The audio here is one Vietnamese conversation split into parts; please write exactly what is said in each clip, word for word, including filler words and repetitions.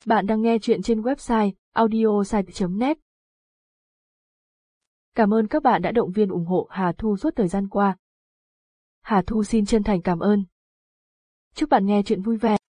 Bạn đang nghe chuyện trên website audiosite chấm net. Cảm ơn các bạn đã động viên ủng hộ Hà Thu suốt thời gian qua. Hà Thu xin chân thành cảm ơn. Chúc bạn nghe chuyện vui vẻ.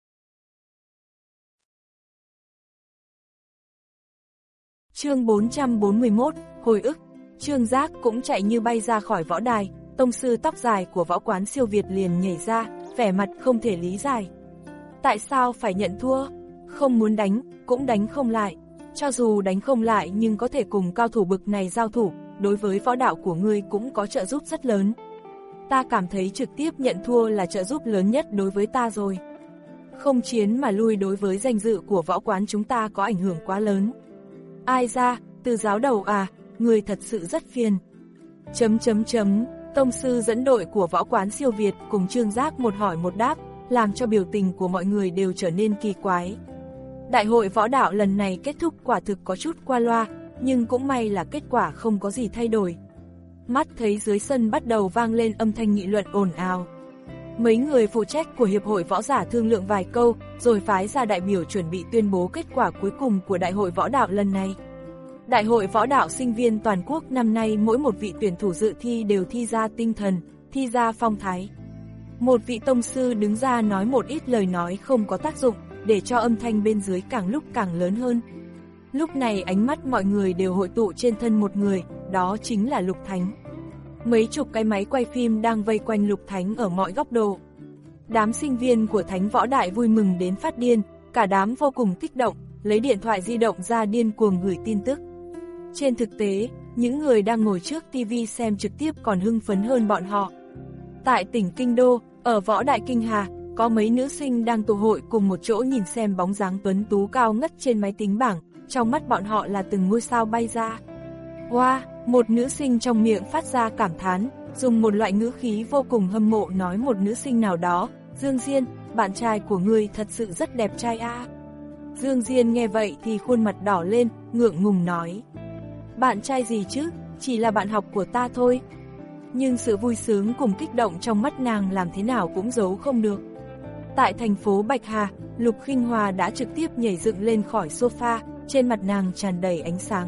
Chương bốn trăm bốn mươi mốt, hồi ức. Trương Giác cũng chạy như bay ra khỏi võ đài, tông sư tóc dài của võ quán siêu Việt liền nhảy ra, vẻ mặt không thể lý giải. Tại sao phải nhận thua? Không muốn đánh, cũng đánh không lại. Cho dù đánh không lại nhưng có thể cùng cao thủ bực này giao thủ, đối với võ đạo của ngươi cũng có trợ giúp rất lớn. Ta cảm thấy trực tiếp nhận thua là trợ giúp lớn nhất đối với ta rồi. Không chiến mà lui đối với danh dự của võ quán chúng ta có ảnh hưởng quá lớn. Ai ra, Từ giáo đầu à, người thật sự rất phiền. Chấm chấm chấm, tông sư dẫn đội của võ quán siêu Việt cùng Trương Giác một hỏi một đáp, làm cho biểu tình của mọi người đều trở nên kỳ quái. Đại hội võ đạo lần này kết thúc quả thực có chút qua loa, nhưng cũng may là kết quả không có gì thay đổi. Mắt thấy dưới sân bắt đầu vang lên âm thanh nghị luận ồn ào. Mấy người phụ trách của Hiệp hội Võ giả thương lượng vài câu, rồi phái ra đại biểu chuẩn bị tuyên bố kết quả cuối cùng của Đại hội Võ đạo lần này. Đại hội Võ đạo sinh viên toàn quốc năm nay mỗi một vị tuyển thủ dự thi đều thi ra tinh thần, thi ra phong thái. Một vị tông sư đứng ra nói một ít lời nói không có tác dụng, để cho âm thanh bên dưới càng lúc càng lớn hơn. Lúc này ánh mắt mọi người đều hội tụ trên thân một người, đó chính là Lục Thánh. Mấy chục cái máy quay phim đang vây quanh Lục Thánh ở mọi góc độ. Đám sinh viên của Thánh Võ Đại vui mừng đến phát điên, cả đám vô cùng kích động, lấy điện thoại di động ra điên cuồng gửi tin tức. Trên thực tế, những người đang ngồi trước ti vi xem trực tiếp còn hưng phấn hơn bọn họ. Tại tỉnh Kinh Đô, ở Võ Đại Kinh Hà, có mấy nữ sinh đang tụ hội cùng một chỗ nhìn xem bóng dáng tuấn tú cao ngất trên máy tính bảng, trong mắt bọn họ là từng ngôi sao bay ra. Wow, một nữ sinh trong miệng phát ra cảm thán, dùng một loại ngữ khí vô cùng hâm mộ nói một nữ sinh nào đó, Dương Diên, bạn trai của ngươi thật sự rất đẹp trai a. Dương Diên nghe vậy thì khuôn mặt đỏ lên, ngượng ngùng nói. Bạn trai gì chứ, chỉ là bạn học của ta thôi. Nhưng sự vui sướng cùng kích động trong mắt nàng làm thế nào cũng giấu không được. Tại thành phố Bạch Hà, Lục Khinh Hòa đã trực tiếp nhảy dựng lên khỏi sofa, trên mặt nàng tràn đầy ánh sáng.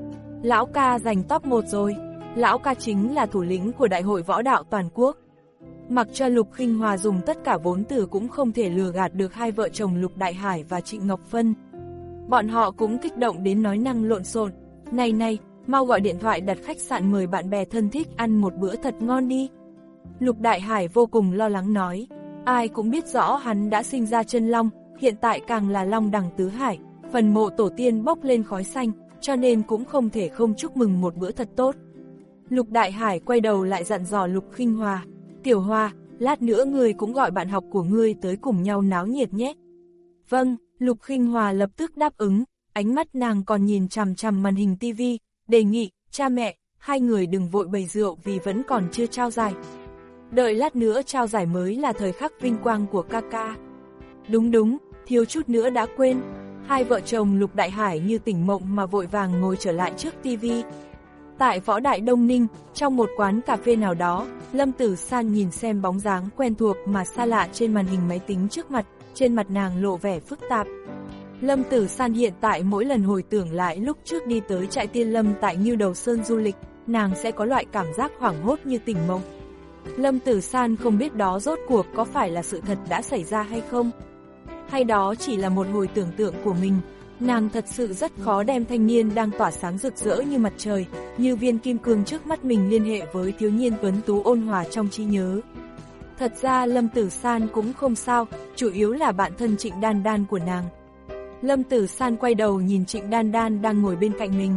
Lão ca giành top một rồi, lão ca chính là thủ lĩnh của Đại hội Võ đạo toàn quốc. Mặc cho Lục Khinh Hòa dùng tất cả vốn từ cũng không thể lừa gạt được hai vợ chồng Lục Đại Hải và Trịnh Ngọc Phân. Bọn họ cũng kích động đến nói năng lộn xộn. Này này, mau gọi điện thoại đặt khách sạn mời bạn bè thân thích ăn một bữa thật ngon đi. Lục Đại Hải vô cùng lo lắng nói. Ai cũng biết rõ hắn đã sinh ra chân long, hiện tại càng là long đẳng tứ hải, phần mộ tổ tiên bốc lên khói xanh, cho nên cũng không thể không chúc mừng một bữa thật tốt. Lục Đại Hải quay đầu lại dặn dò Lục Khinh Hòa, Tiểu Hòa, lát nữa ngươi cũng gọi bạn học của ngươi tới cùng nhau náo nhiệt nhé. Vâng, Lục Khinh Hòa lập tức đáp ứng, ánh mắt nàng còn nhìn chằm chằm màn hình tivi, đề nghị, cha mẹ, hai người đừng vội bày rượu vì vẫn còn chưa trao giải. Đợi lát nữa trao giải mới là thời khắc vinh quang của ca ca. Đúng đúng, thiếu chút nữa đã quên. Hai vợ chồng Lục Đại Hải như tỉnh mộng mà vội vàng ngồi trở lại trước tivi. Tại Võ Đại Đông Ninh, trong một quán cà phê nào đó, Lâm Tử San nhìn xem bóng dáng quen thuộc mà xa lạ trên màn hình máy tính trước mặt, trên mặt nàng lộ vẻ phức tạp. Lâm Tử San hiện tại mỗi lần hồi tưởng lại lúc trước đi tới trại Tiên Lâm tại Ngưu Đầu Sơn du lịch, nàng sẽ có loại cảm giác hoảng hốt như tỉnh mộng. Lâm Tử San không biết đó rốt cuộc có phải là sự thật đã xảy ra hay không, hay đó chỉ là một hồi tưởng tượng của mình. Nàng thật sự rất khó đem thanh niên đang tỏa sáng rực rỡ như mặt trời, như viên kim cương trước mắt mình liên hệ với thiếu niên tuấn tú ôn hòa trong trí nhớ. Thật ra Lâm Tử San cũng không sao, chủ yếu là bạn thân Trịnh Đan Đan của nàng. Lâm Tử San quay đầu nhìn Trịnh Đan Đan đang ngồi bên cạnh mình.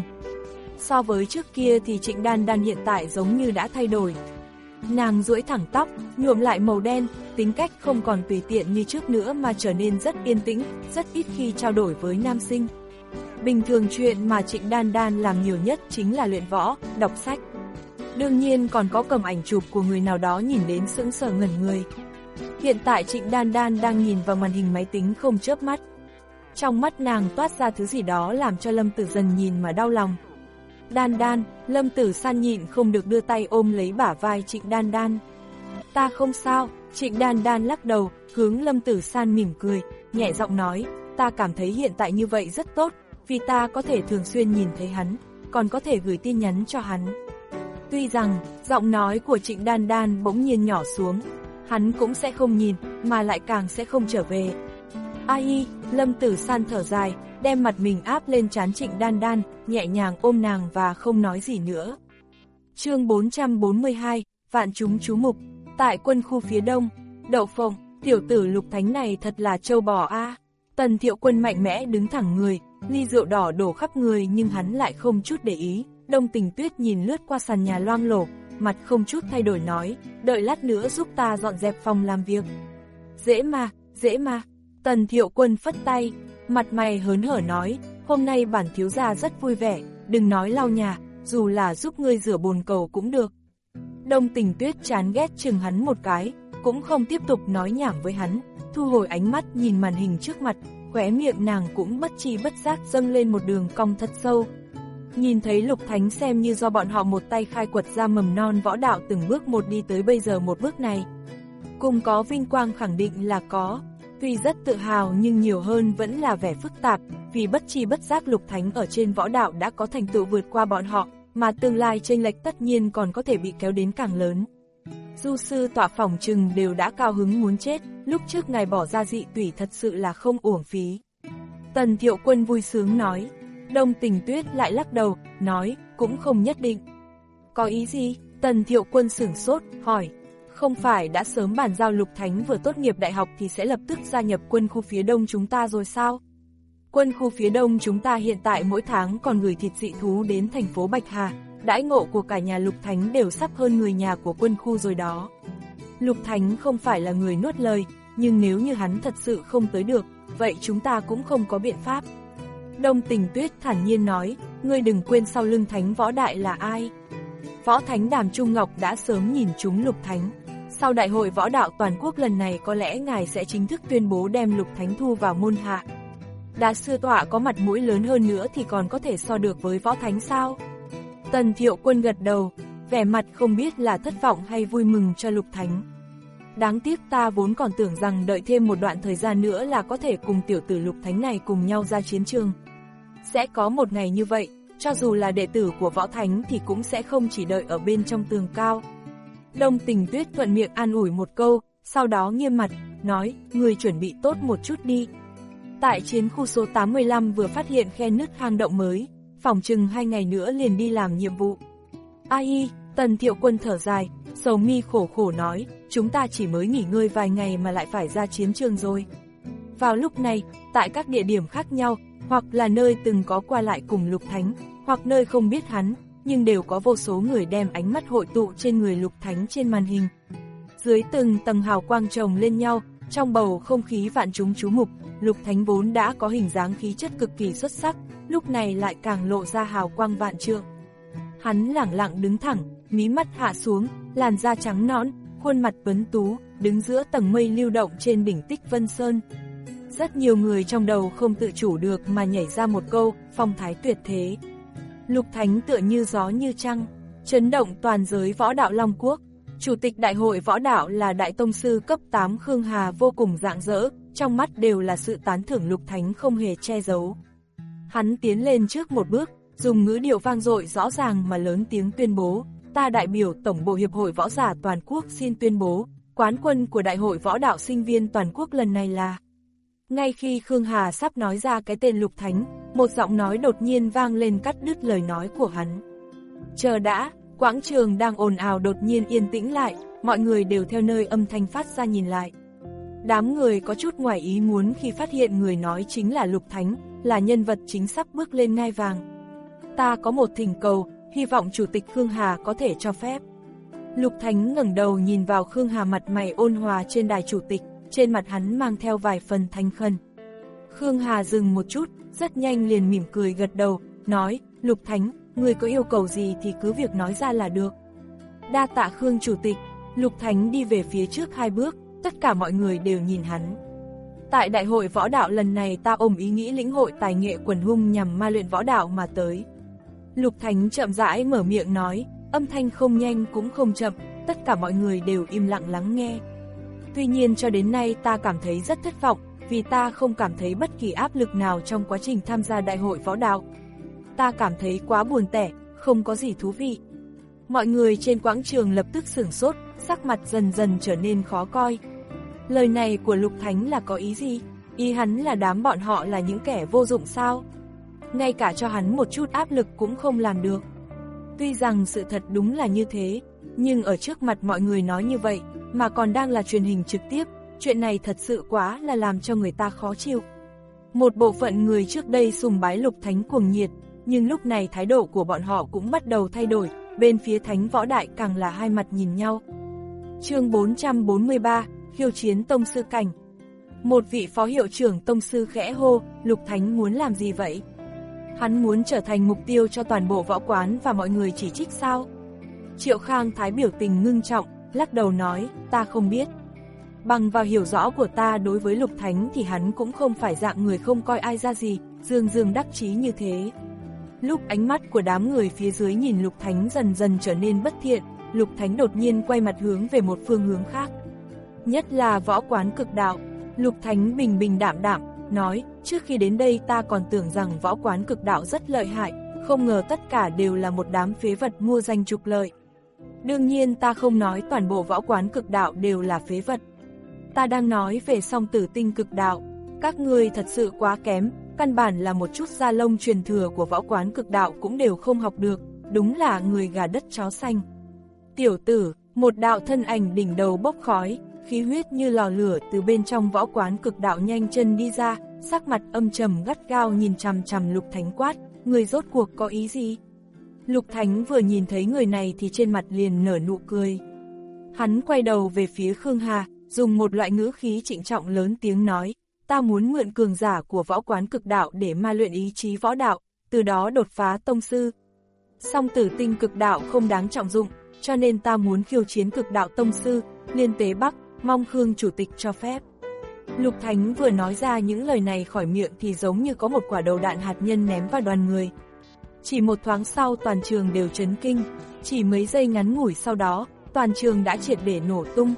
So với trước kia thì Trịnh Đan Đan hiện tại giống như đã thay đổi. Nàng duỗi thẳng tóc, nhuộm lại màu đen, tính cách không còn tùy tiện như trước nữa mà trở nên rất yên tĩnh, rất ít khi trao đổi với nam sinh. Bình thường chuyện mà Trịnh Đan Đan làm nhiều nhất chính là luyện võ, đọc sách. Đương nhiên còn có cầm ảnh chụp của người nào đó nhìn đến sững sờ ngẩn người. Hiện tại Trịnh Đan Đan đang nhìn vào màn hình máy tính không chớp mắt. Trong mắt nàng toát ra thứ gì đó làm cho Lâm Tử Dần nhìn mà đau lòng. Đan Đan, Lâm Tử San nhịn không được đưa tay ôm lấy bả vai Trịnh Đan Đan. Ta không sao, Trịnh Đan Đan lắc đầu, hướng Lâm Tử San mỉm cười, nhẹ giọng nói, ta cảm thấy hiện tại như vậy rất tốt, vì ta có thể thường xuyên nhìn thấy hắn, còn có thể gửi tin nhắn cho hắn. Tuy rằng, giọng nói của Trịnh Đan Đan bỗng nhiên nhỏ xuống, hắn cũng sẽ không nhìn, mà lại càng sẽ không trở về. Ai, Lâm Tử San thở dài, đem mặt mình áp lên trán Trịnh Đan Đan, nhẹ nhàng ôm nàng và không nói gì nữa. Chương bốn trăm bốn mươi hai, vạn chúng chú mục. Tại quân khu phía đông, Đậu Phộng, tiểu tử Lục Thánh này thật là trâu bò a. Tần Thiệu Quân mạnh mẽ đứng thẳng người, ly rượu đỏ đổ khắp người nhưng hắn lại không chút để ý. Đông Tình Tuyết nhìn lướt qua sàn nhà loang lổ, mặt không chút thay đổi nói, đợi lát nữa giúp ta dọn dẹp phòng làm việc. Dễ mà, dễ mà. Tần Thiệu Quân phất tay, mặt mày hớn hở nói, hôm nay bản thiếu gia rất vui vẻ, đừng nói lau nhà, dù là giúp ngươi rửa bồn cầu cũng được. Đông Tình Tuyết chán ghét chừng hắn một cái, cũng không tiếp tục nói nhảm với hắn, thu hồi ánh mắt nhìn màn hình trước mặt, khóe miệng nàng cũng bất tri bất giác dâng lên một đường cong thật sâu. Nhìn thấy Lục Thánh xem như do bọn họ một tay khai quật ra mầm non võ đạo từng bước một đi tới bây giờ một bước này. Cùng có vinh quang khẳng định là có, tuy rất tự hào nhưng nhiều hơn vẫn là vẻ phức tạp, vì bất tri bất giác Lục Thánh ở trên võ đạo đã có thành tựu vượt qua bọn họ, mà tương lai chênh lệch tất nhiên còn có thể bị kéo đến càng lớn. Du sư tọa phòng trừng đều đã cao hứng muốn chết, lúc trước ngài bỏ ra dị tủy thật sự là không uổng phí. Tần Thiệu Quân vui sướng nói. Đông Tình Tuyết lại lắc đầu, nói, cũng không nhất định. Có ý gì? Tần Thiệu Quân sửng sốt, hỏi. Không phải đã sớm bàn giao Lục Thánh vừa tốt nghiệp đại học thì sẽ lập tức gia nhập quân khu phía đông chúng ta rồi sao? Quân khu phía đông chúng ta hiện tại mỗi tháng còn gửi thịt dị thú đến thành phố Bạch Hà, đãi ngộ của cả nhà Lục Thánh đều sắp hơn người nhà của quân khu rồi đó. Lục Thánh không phải là người nuốt lời, nhưng nếu như hắn thật sự không tới được, vậy chúng ta cũng không có biện pháp. Đông Tình Tuyết thản nhiên nói, ngươi đừng quên sau lưng Thánh Võ Đại là ai. Võ Thánh Đàm Trung Ngọc đã sớm nhìn trúng Lục Thánh. Sau đại hội võ đạo toàn quốc lần này có lẽ ngài sẽ chính thức tuyên bố đem Lục Thánh thu vào môn hạ. Đá sư tọa có mặt mũi lớn hơn nữa thì còn có thể so được với Võ Thánh sao? Tần Thiệu Quân gật đầu, vẻ mặt không biết là thất vọng hay vui mừng cho Lục Thánh. Đáng tiếc ta vốn còn tưởng rằng đợi thêm một đoạn thời gian nữa là có thể cùng tiểu tử Lục Thánh này cùng nhau ra chiến trường. Sẽ có một ngày như vậy, cho dù là đệ tử của Võ Thánh thì cũng sẽ không chỉ đợi ở bên trong tường cao. Đông Tình Tuyết thuận miệng an ủi một câu, sau đó nghiêm mặt, nói, người chuẩn bị tốt một chút đi. Tại chiến khu số tám mươi lăm vừa phát hiện khe nứt hang động mới, phỏng chừng hai ngày nữa liền đi làm nhiệm vụ. Ai, Tần Thiệu Quân thở dài, sầu mi khổ khổ nói, chúng ta chỉ mới nghỉ ngơi vài ngày mà lại phải ra chiến trường rồi. Vào lúc này, tại các địa điểm khác nhau, hoặc là nơi từng có qua lại cùng Lục Thánh, hoặc nơi không biết hắn, nhưng đều có vô số người đem ánh mắt hội tụ trên người Lục Thánh trên màn hình. Dưới từng tầng hào quang chồng lên nhau, trong bầu không khí vạn chúng chú mục, Lục Thánh vốn đã có hình dáng khí chất cực kỳ xuất sắc, lúc này lại càng lộ ra hào quang vạn trượng. Hắn lẳng lặng đứng thẳng, mí mắt hạ xuống, làn da trắng nõn, khuôn mặt tuấn tú, đứng giữa tầng mây lưu động trên đỉnh Tích Vân Sơn. Rất nhiều người trong đầu không tự chủ được mà nhảy ra một câu, phong thái tuyệt thế. Lục Thánh tựa như gió như trăng, chấn động toàn giới võ đạo Long Quốc. Chủ tịch đại hội võ đạo là đại tông sư cấp tám Khương Hà vô cùng rạng rỡ, trong mắt đều là sự tán thưởng Lục Thánh không hề che giấu. Hắn tiến lên trước một bước, dùng ngữ điệu vang dội rõ ràng mà lớn tiếng tuyên bố, ta đại biểu Tổng bộ Hiệp hội Võ giả Toàn quốc xin tuyên bố, quán quân của Đại hội Võ đạo Sinh viên Toàn quốc lần này là... Ngay khi Khương Hà sắp nói ra cái tên Lục Thánh, một giọng nói đột nhiên vang lên cắt đứt lời nói của hắn. Chờ đã, quảng trường đang ồn ào đột nhiên yên tĩnh lại, mọi người đều theo nơi âm thanh phát ra nhìn lại. Đám người có chút ngoài ý muốn khi phát hiện người nói chính là Lục Thánh, là nhân vật chính sắp bước lên ngai vàng. Ta có một thỉnh cầu, hy vọng Chủ tịch Khương Hà có thể cho phép. Lục Thánh ngẩng đầu nhìn vào Khương Hà mặt mày ôn hòa trên đài chủ tịch, trên mặt hắn mang theo vài phần thành khẩn. Khương Hà dừng một chút, rất nhanh liền mỉm cười gật đầu, nói, Lục Thánh, người có yêu cầu gì thì cứ việc nói ra là được. Đa tạ Khương Chủ tịch. Lục Thánh đi về phía trước hai bước, tất cả mọi người đều nhìn hắn. Tại đại hội võ đạo lần này ta ôm ý nghĩ lĩnh hội tài nghệ quần hung nhằm ma luyện võ đạo mà tới. Lục Thánh chậm rãi mở miệng nói, âm thanh không nhanh cũng không chậm, tất cả mọi người đều im lặng lắng nghe. Tuy nhiên cho đến nay ta cảm thấy rất thất vọng, vì ta không cảm thấy bất kỳ áp lực nào trong quá trình tham gia đại hội võ đạo. Ta cảm thấy quá buồn tẻ, không có gì thú vị. Mọi người trên quảng trường lập tức sửng sốt, sắc mặt dần dần trở nên khó coi. Lời này của Lục Thánh là có ý gì? Ý hắn là đám bọn họ là những kẻ vô dụng sao? Ngay cả cho hắn một chút áp lực cũng không làm được. Tuy rằng sự thật đúng là như thế, nhưng ở trước mặt mọi người nói như vậy, mà còn đang là truyền hình trực tiếp, chuyện này thật sự quá là làm cho người ta khó chịu. Một bộ phận người trước đây sùng bái Lục Thánh cuồng nhiệt, nhưng lúc này thái độ của bọn họ cũng bắt đầu thay đổi, bên phía Thánh Võ Đại càng là hai mặt nhìn nhau. Chương bốn trăm bốn mươi ba, khiêu chiến tông sư cảnh. Một vị phó hiệu trưởng tông sư khẽ hô, Lục Thánh muốn làm gì vậy? Hắn muốn trở thành mục tiêu cho toàn bộ võ quán và mọi người chỉ trích sao? Triệu Khang Thái biểu tình ngưng trọng, lắc đầu nói, ta không biết. Bằng vào hiểu rõ của ta đối với Lục Thánh thì hắn cũng không phải dạng người không coi ai ra gì, dương dương đắc chí như thế. Lúc ánh mắt của đám người phía dưới nhìn Lục Thánh dần dần trở nên bất thiện, Lục Thánh đột nhiên quay mặt hướng về một phương hướng khác. Nhất là võ quán cực đạo, Lục Thánh bình bình đạm đạm, nói, trước khi đến đây ta còn tưởng rằng võ quán cực đạo rất lợi hại, không ngờ tất cả đều là một đám phế vật mua danh trục lợi. Đương nhiên ta không nói toàn bộ võ quán cực đạo đều là phế vật. Ta đang nói về song tử tinh cực đạo, các ngươi thật sự quá kém, căn bản là một chút da lông truyền thừa của võ quán cực đạo cũng đều không học được, đúng là người gà đất chó xanh. Tiểu tử, một đạo thân ảnh đỉnh đầu bốc khói, khí huyết như lò lửa từ bên trong võ quán cực đạo nhanh chân đi ra, sắc mặt âm trầm gắt gao nhìn chằm chằm Lục Thánh quát, người rốt cuộc có ý gì? Lục Thánh vừa nhìn thấy người này thì trên mặt liền nở nụ cười. Hắn quay đầu về phía Khương Hà, dùng một loại ngữ khí trịnh trọng lớn tiếng nói, ta muốn mượn cường giả của võ quán cực đạo để ma luyện ý chí võ đạo, từ đó đột phá tông sư. Song tử tinh cực đạo không đáng trọng dụng, cho nên ta muốn khiêu chiến cực đạo tông sư, Liên Tế Bắc, mong Khương chủ tịch cho phép. Lục Thánh vừa nói ra những lời này khỏi miệng thì giống như có một quả đầu đạn hạt nhân ném vào đoàn người. Chỉ một thoáng sau toàn trường đều chấn kinh, chỉ mấy giây ngắn ngủi sau đó, toàn trường đã triệt để nổ tung.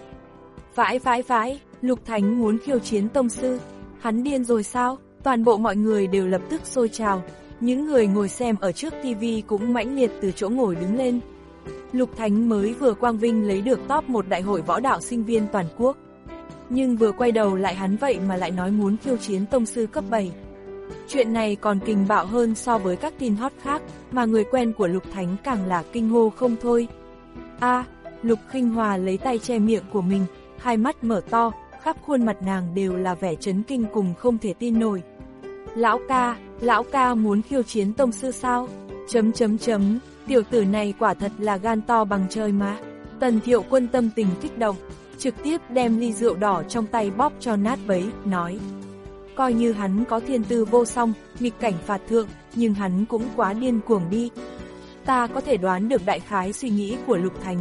Vãi vãi vãi, Lục Thánh muốn khiêu chiến tông sư, hắn điên rồi sao? Toàn bộ mọi người đều lập tức sôi trào, những người ngồi xem ở trước tivi cũng mãnh liệt từ chỗ ngồi đứng lên. Lục Thánh mới vừa quang vinh lấy được top một đại hội võ đạo sinh viên toàn quốc. Nhưng vừa quay đầu lại hắn vậy mà lại nói muốn khiêu chiến tông sư cấp bảy. Chuyện này còn kinh bạo hơn so với các tin hot khác, mà người quen của Lục Thánh càng là kinh hô không thôi. A, à, Lục Khinh Hòa lấy tay che miệng của mình, hai mắt mở to, khắp khuôn mặt nàng đều là vẻ chấn kinh cùng không thể tin nổi. Lão ca, lão ca muốn khiêu chiến tông sư sao? Chấm chấm chấm, tiểu tử này quả thật là gan to bằng trời mà. Tần Thiệu Quân tâm tình kích động, trực tiếp đem ly rượu đỏ trong tay bóp cho nát bấy, nói. Coi như hắn có thiên tư vô song, nghịch cảnh phạt thượng, nhưng hắn cũng quá điên cuồng đi. Ta có thể đoán được đại khái suy nghĩ của Lục Thánh.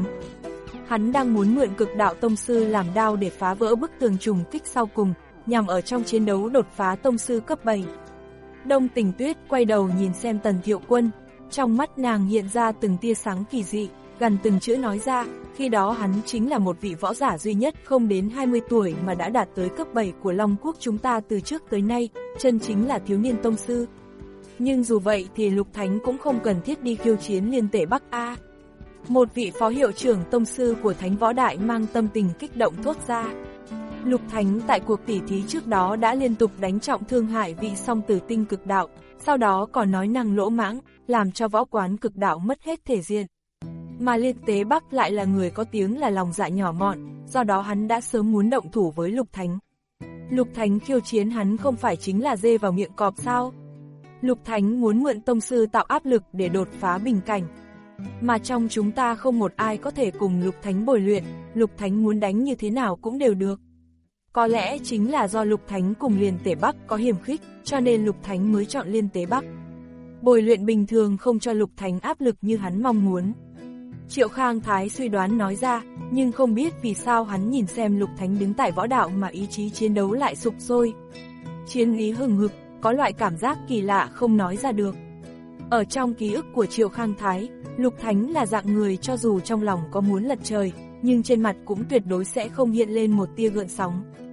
Hắn đang muốn mượn cực đạo tông sư làm đao để phá vỡ bức tường trùng kích sau cùng, nhằm ở trong chiến đấu đột phá tông sư cấp bảy. Đông Tình Tuyết quay đầu nhìn xem Tần Thiệu Quân, trong mắt nàng hiện ra từng tia sáng kỳ dị, gần từng chữ nói ra, khi đó hắn chính là một vị võ giả duy nhất không đến hai mươi tuổi mà đã đạt tới cấp bảy của Long Quốc chúng ta từ trước tới nay, chân chính là thiếu niên tông sư. Nhưng dù vậy thì Lục Thánh cũng không cần thiết đi khiêu chiến Liên Tế Bắc A. Một vị phó hiệu trưởng tông sư của Thánh Võ Đại mang tâm tình kích động thốt ra. Lục Thánh tại cuộc tỉ thí trước đó đã liên tục đánh trọng thương hại vị song tử tinh cực đạo, sau đó còn nói năng lỗ mãng, làm cho võ quán cực đạo mất hết thể diện. Mà Liên Tế Bắc lại là người có tiếng là lòng dạ nhỏ mọn, do đó hắn đã sớm muốn động thủ với Lục Thánh. Lục Thánh khiêu chiến hắn không phải chính là dê vào miệng cọp sao? Lục Thánh muốn mượn tông sư tạo áp lực để đột phá bình cảnh. Mà trong chúng ta không một ai có thể cùng Lục Thánh bồi luyện, Lục Thánh muốn đánh như thế nào cũng đều được. Có lẽ chính là do Lục Thánh cùng Liên Tế Bắc có hiềm khích, cho nên Lục Thánh mới chọn Liên Tế Bắc. Bồi luyện bình thường không cho Lục Thánh áp lực như hắn mong muốn. Triệu Khang Thái suy đoán nói ra, nhưng không biết vì sao hắn nhìn xem Lục Thánh đứng tại võ đạo mà ý chí chiến đấu lại sục sôi. Chiến ý hừng hực, có loại cảm giác kỳ lạ không nói ra được. Ở trong ký ức của Triệu Khang Thái, Lục Thánh là dạng người cho dù trong lòng có muốn lật trời, nhưng trên mặt cũng tuyệt đối sẽ không hiện lên một tia gợn sóng.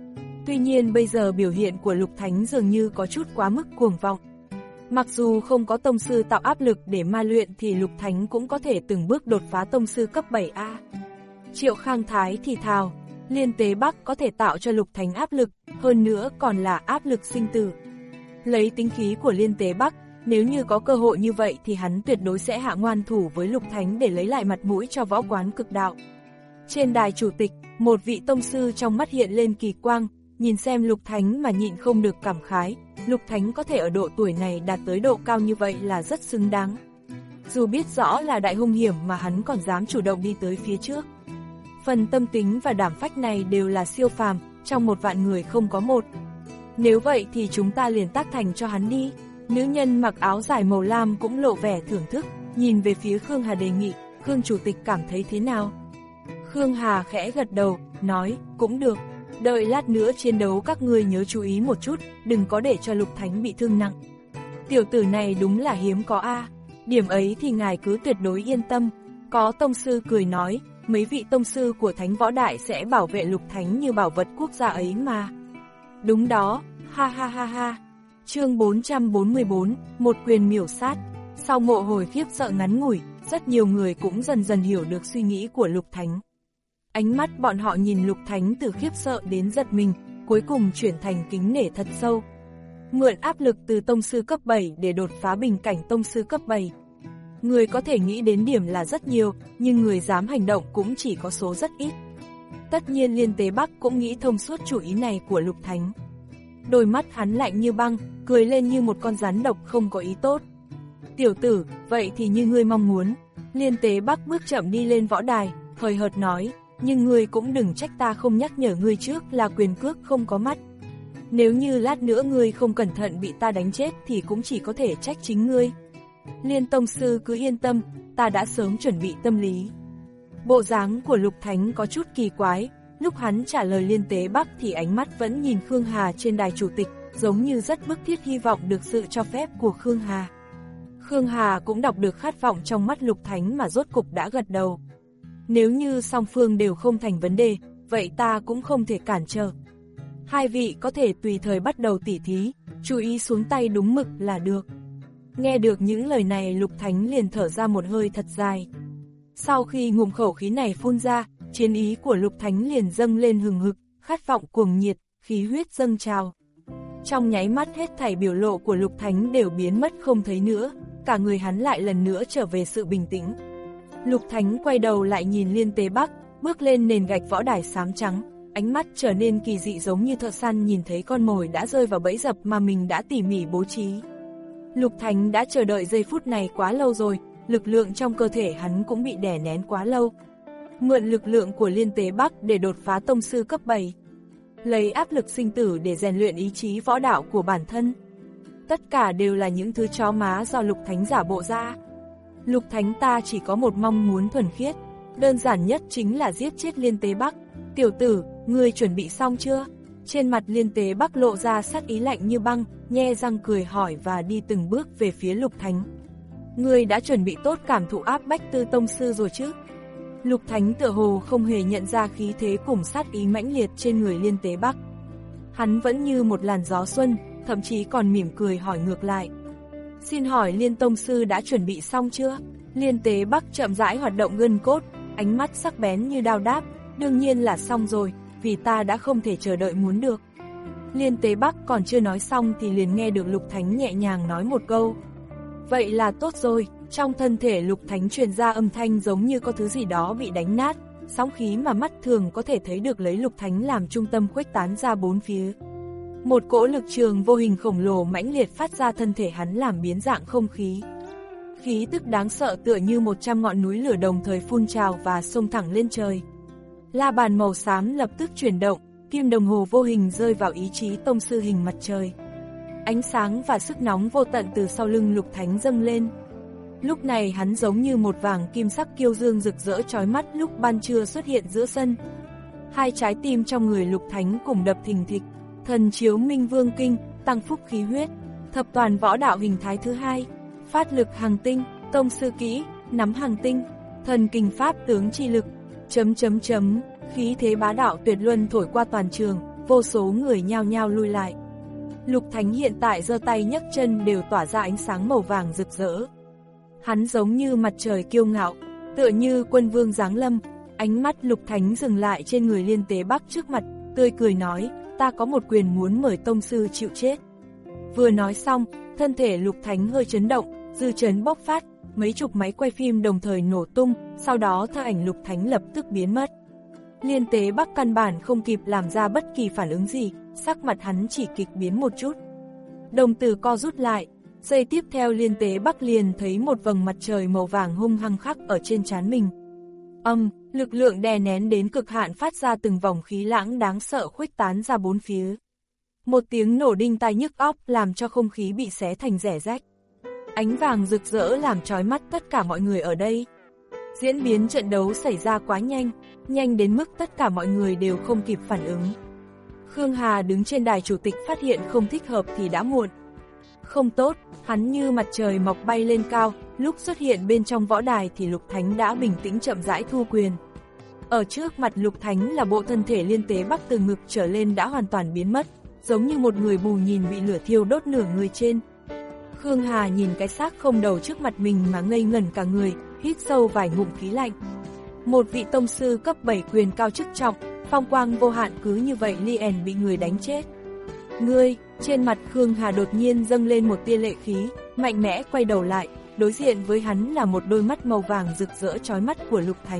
Tuy nhiên bây giờ biểu hiện của Lục Thánh dường như có chút quá mức cuồng vọng. Mặc dù không có tông sư tạo áp lực để ma luyện thì Lục Thánh cũng có thể từng bước đột phá tông sư cấp bảy A. Triệu Khang Thái thì thào, Liên Tế Bắc có thể tạo cho Lục Thánh áp lực, hơn nữa còn là áp lực sinh tử. Lấy tính khí của Liên Tế Bắc, nếu như có cơ hội như vậy thì hắn tuyệt đối sẽ hạ ngoan thủ với Lục Thánh để lấy lại mặt mũi cho võ quán cực đạo. Trên đài chủ tịch, một vị tông sư trong mắt hiện lên kỳ quang, nhìn xem Lục Thánh mà nhịn không được cảm khái, Lục Thánh có thể ở độ tuổi này đạt tới độ cao như vậy là rất xứng đáng. Dù biết rõ là đại hung hiểm mà hắn còn dám chủ động đi tới phía trước. Phần tâm tính và đảm phách này đều là siêu phàm, trong một vạn người không có một. Nếu vậy thì chúng ta liền tác thành cho hắn đi. Nữ nhân mặc áo dài màu lam cũng lộ vẻ thưởng thức, nhìn về phía Khương Hà đề nghị, Khương chủ tịch cảm thấy thế nào? Khương Hà khẽ gật đầu, nói, cũng được. Đợi lát nữa chiến đấu các ngươi nhớ chú ý một chút, đừng có để cho Lục Thánh bị thương nặng. Tiểu tử này đúng là hiếm có a. Điểm ấy thì ngài cứ tuyệt đối yên tâm. Có tông sư cười nói, mấy vị tông sư của Thánh Võ Đại sẽ bảo vệ Lục Thánh như bảo vật quốc gia ấy mà. Đúng đó, ha ha ha ha. Chương bốn trăm bốn mươi tư, một quyền miểu sát. Sau một hồi khiếp sợ ngắn ngủi, rất nhiều người cũng dần dần hiểu được suy nghĩ của Lục Thánh. Ánh mắt bọn họ nhìn Lục Thánh từ khiếp sợ đến giật mình, cuối cùng chuyển thành kính nể thật sâu. Mượn áp lực từ tông sư cấp bảy để đột phá bình cảnh tông sư cấp bảy. Người có thể nghĩ đến điểm là rất nhiều, nhưng người dám hành động cũng chỉ có số rất ít. Tất nhiên Liên Tế Bắc cũng nghĩ thông suốt chủ ý này của Lục Thánh. Đôi mắt hắn lạnh như băng, cười lên như một con rắn độc không có ý tốt. Tiểu tử, vậy thì như ngươi mong muốn. Liên Tế Bắc bước chậm đi lên võ đài, hời hợt nói, nhưng ngươi cũng đừng trách ta không nhắc nhở ngươi trước là quyền cước không có mắt. Nếu như lát nữa ngươi không cẩn thận bị ta đánh chết thì cũng chỉ có thể trách chính ngươi. Liên tông sư cứ yên tâm, ta đã sớm chuẩn bị tâm lý. Bộ dáng của Lục Thánh có chút kỳ quái, lúc hắn trả lời Liên Tế Bắc thì ánh mắt vẫn nhìn Khương Hà trên đài chủ tịch, giống như rất bức thiết hy vọng được sự cho phép của Khương Hà. Khương Hà cũng đọc được khát vọng trong mắt Lục Thánh mà rốt cục đã gật đầu. Nếu như song phương đều không thành vấn đề, vậy ta cũng không thể cản trở. Hai vị có thể tùy thời bắt đầu tỉ thí, chú ý xuống tay đúng mực là được. Nghe được những lời này Lục Thánh liền thở ra một hơi thật dài. Sau khi ngụm khẩu khí này phun ra, chiến ý của Lục Thánh liền dâng lên hừng hực, khát vọng cuồng nhiệt, khí huyết dâng trào. Trong nháy mắt hết thảy biểu lộ của Lục Thánh đều biến mất không thấy nữa, cả người hắn lại lần nữa trở về sự bình tĩnh. Lục Thánh quay đầu lại nhìn Liên Tế Bắc, bước lên nền gạch võ đài xám trắng, ánh mắt trở nên kỳ dị giống như thợ săn nhìn thấy con mồi đã rơi vào bẫy dập mà mình đã tỉ mỉ bố trí. Lục Thánh đã chờ đợi giây phút này quá lâu rồi, lực lượng trong cơ thể hắn cũng bị đè nén quá lâu. Mượn lực lượng của Liên Tế Bắc để đột phá tông sư cấp bảy. Lấy áp lực sinh tử để rèn luyện ý chí võ đạo của bản thân. Tất cả đều là những thứ chó má do Lục Thánh giả bộ ra. Lục Thánh ta chỉ có một mong muốn thuần khiết, đơn giản nhất chính là giết chết Liên Tế Bắc. Tiểu tử, ngươi chuẩn bị xong chưa? Trên mặt Liên Tế Bắc lộ ra sát ý lạnh như băng, nhe răng cười hỏi và đi từng bước về phía Lục Thánh. Ngươi đã chuẩn bị tốt cảm thụ áp bách tư tông sư rồi chứ? Lục Thánh tựa hồ không hề nhận ra khí thế cùng sát ý mãnh liệt trên người Liên Tế Bắc. Hắn vẫn như một làn gió xuân, thậm chí còn mỉm cười hỏi ngược lại. Xin hỏi Liên tông sư đã chuẩn bị xong chưa? Liên Tế Bắc chậm rãi hoạt động gân cốt, ánh mắt sắc bén như đao đáp, đương nhiên là xong rồi, vì ta đã không thể chờ đợi muốn được. Liên Tế Bắc còn chưa nói xong thì liền nghe được Lục Thánh nhẹ nhàng nói một câu. Vậy là tốt rồi, trong thân thể Lục Thánh truyền ra âm thanh giống như có thứ gì đó bị đánh nát, sóng khí mà mắt thường có thể thấy được lấy Lục Thánh làm trung tâm khuếch tán ra bốn phía. Một cỗ lực trường vô hình khổng lồ mãnh liệt phát ra thân thể hắn làm biến dạng không khí. Khí tức đáng sợ tựa như một trăm ngọn núi lửa đồng thời phun trào và xông thẳng lên trời. La bàn màu xám lập tức chuyển động, kim đồng hồ vô hình rơi vào ý chí tông sư hình mặt trời. Ánh sáng và sức nóng vô tận từ sau lưng Lục Thánh dâng lên. Lúc này hắn giống như một vàng kim sắc kiêu dương rực rỡ chói mắt lúc ban trưa xuất hiện giữa sân. Hai trái tim trong người Lục Thánh cùng đập thình thịch, thần chiếu minh vương kinh, tăng phúc khí huyết, thập toàn võ đạo hình thái thứ hai, phát lực hàng tinh, tông sư kỹ, nắm hàng tinh, thần kình pháp tướng chi lực, chấm chấm chấm, khí thế bá đạo tuyệt luân thổi qua toàn trường, vô số người nhao nhao lui lại. Lục Thánh hiện tại giơ tay nhấc chân đều tỏa ra ánh sáng màu vàng rực rỡ. Hắn giống như mặt trời kiêu ngạo, tựa như quân vương giáng lâm. Ánh mắt Lục Thánh dừng lại trên người Liên Tế Bắc trước mặt, tươi cười nói, ta có một quyền muốn mời tông sư chịu chết. Vừa nói xong, thân thể Lục Thánh hơi chấn động, dư chấn bốc phát, mấy chục máy quay phim đồng thời nổ tung, sau đó thân ảnh Lục Thánh lập tức biến mất. Liên Tế Bắc căn bản không kịp làm ra bất kỳ phản ứng gì, sắc mặt hắn chỉ kịch biến một chút. Đồng tử co rút lại, giây tiếp theo Liên Tế Bắc liền thấy một vầng mặt trời màu vàng hung hăng khắc ở trên trán mình. Âm, lực lượng đè nén đến cực hạn phát ra từng vòng khí lãng đáng sợ khuếch tán ra bốn phía. Một tiếng nổ đinh tai nhức óc làm cho không khí bị xé thành rẻ rách. Ánh vàng rực rỡ làm chói mắt tất cả mọi người ở đây. Diễn biến trận đấu xảy ra quá nhanh, nhanh đến mức tất cả mọi người đều không kịp phản ứng. Khương Hà đứng trên đài chủ tịch phát hiện không thích hợp thì đã muộn. Không tốt, hắn như mặt trời mọc bay lên cao, lúc xuất hiện bên trong võ đài thì Lục Thánh đã bình tĩnh chậm rãi thu quyền. Ở trước mặt Lục Thánh là bộ thân thể Liên Tế Bắc từ ngực trở lên đã hoàn toàn biến mất, giống như một người bù nhìn bị lửa thiêu đốt nửa người trên. Khương Hà nhìn cái xác không đầu trước mặt mình mà ngây ngẩn cả người, hít sâu vài ngụm khí lạnh. Một vị tông sư cấp bảy quyền cao chức trọng, phong quang vô hạn cứ như vậy liền bị người đánh chết. Ngươi, trên mặt Khương Hà đột nhiên dâng lên một tia lệ khí, mạnh mẽ quay đầu lại, đối diện với hắn là một đôi mắt màu vàng rực rỡ chói mắt của Lục Thánh.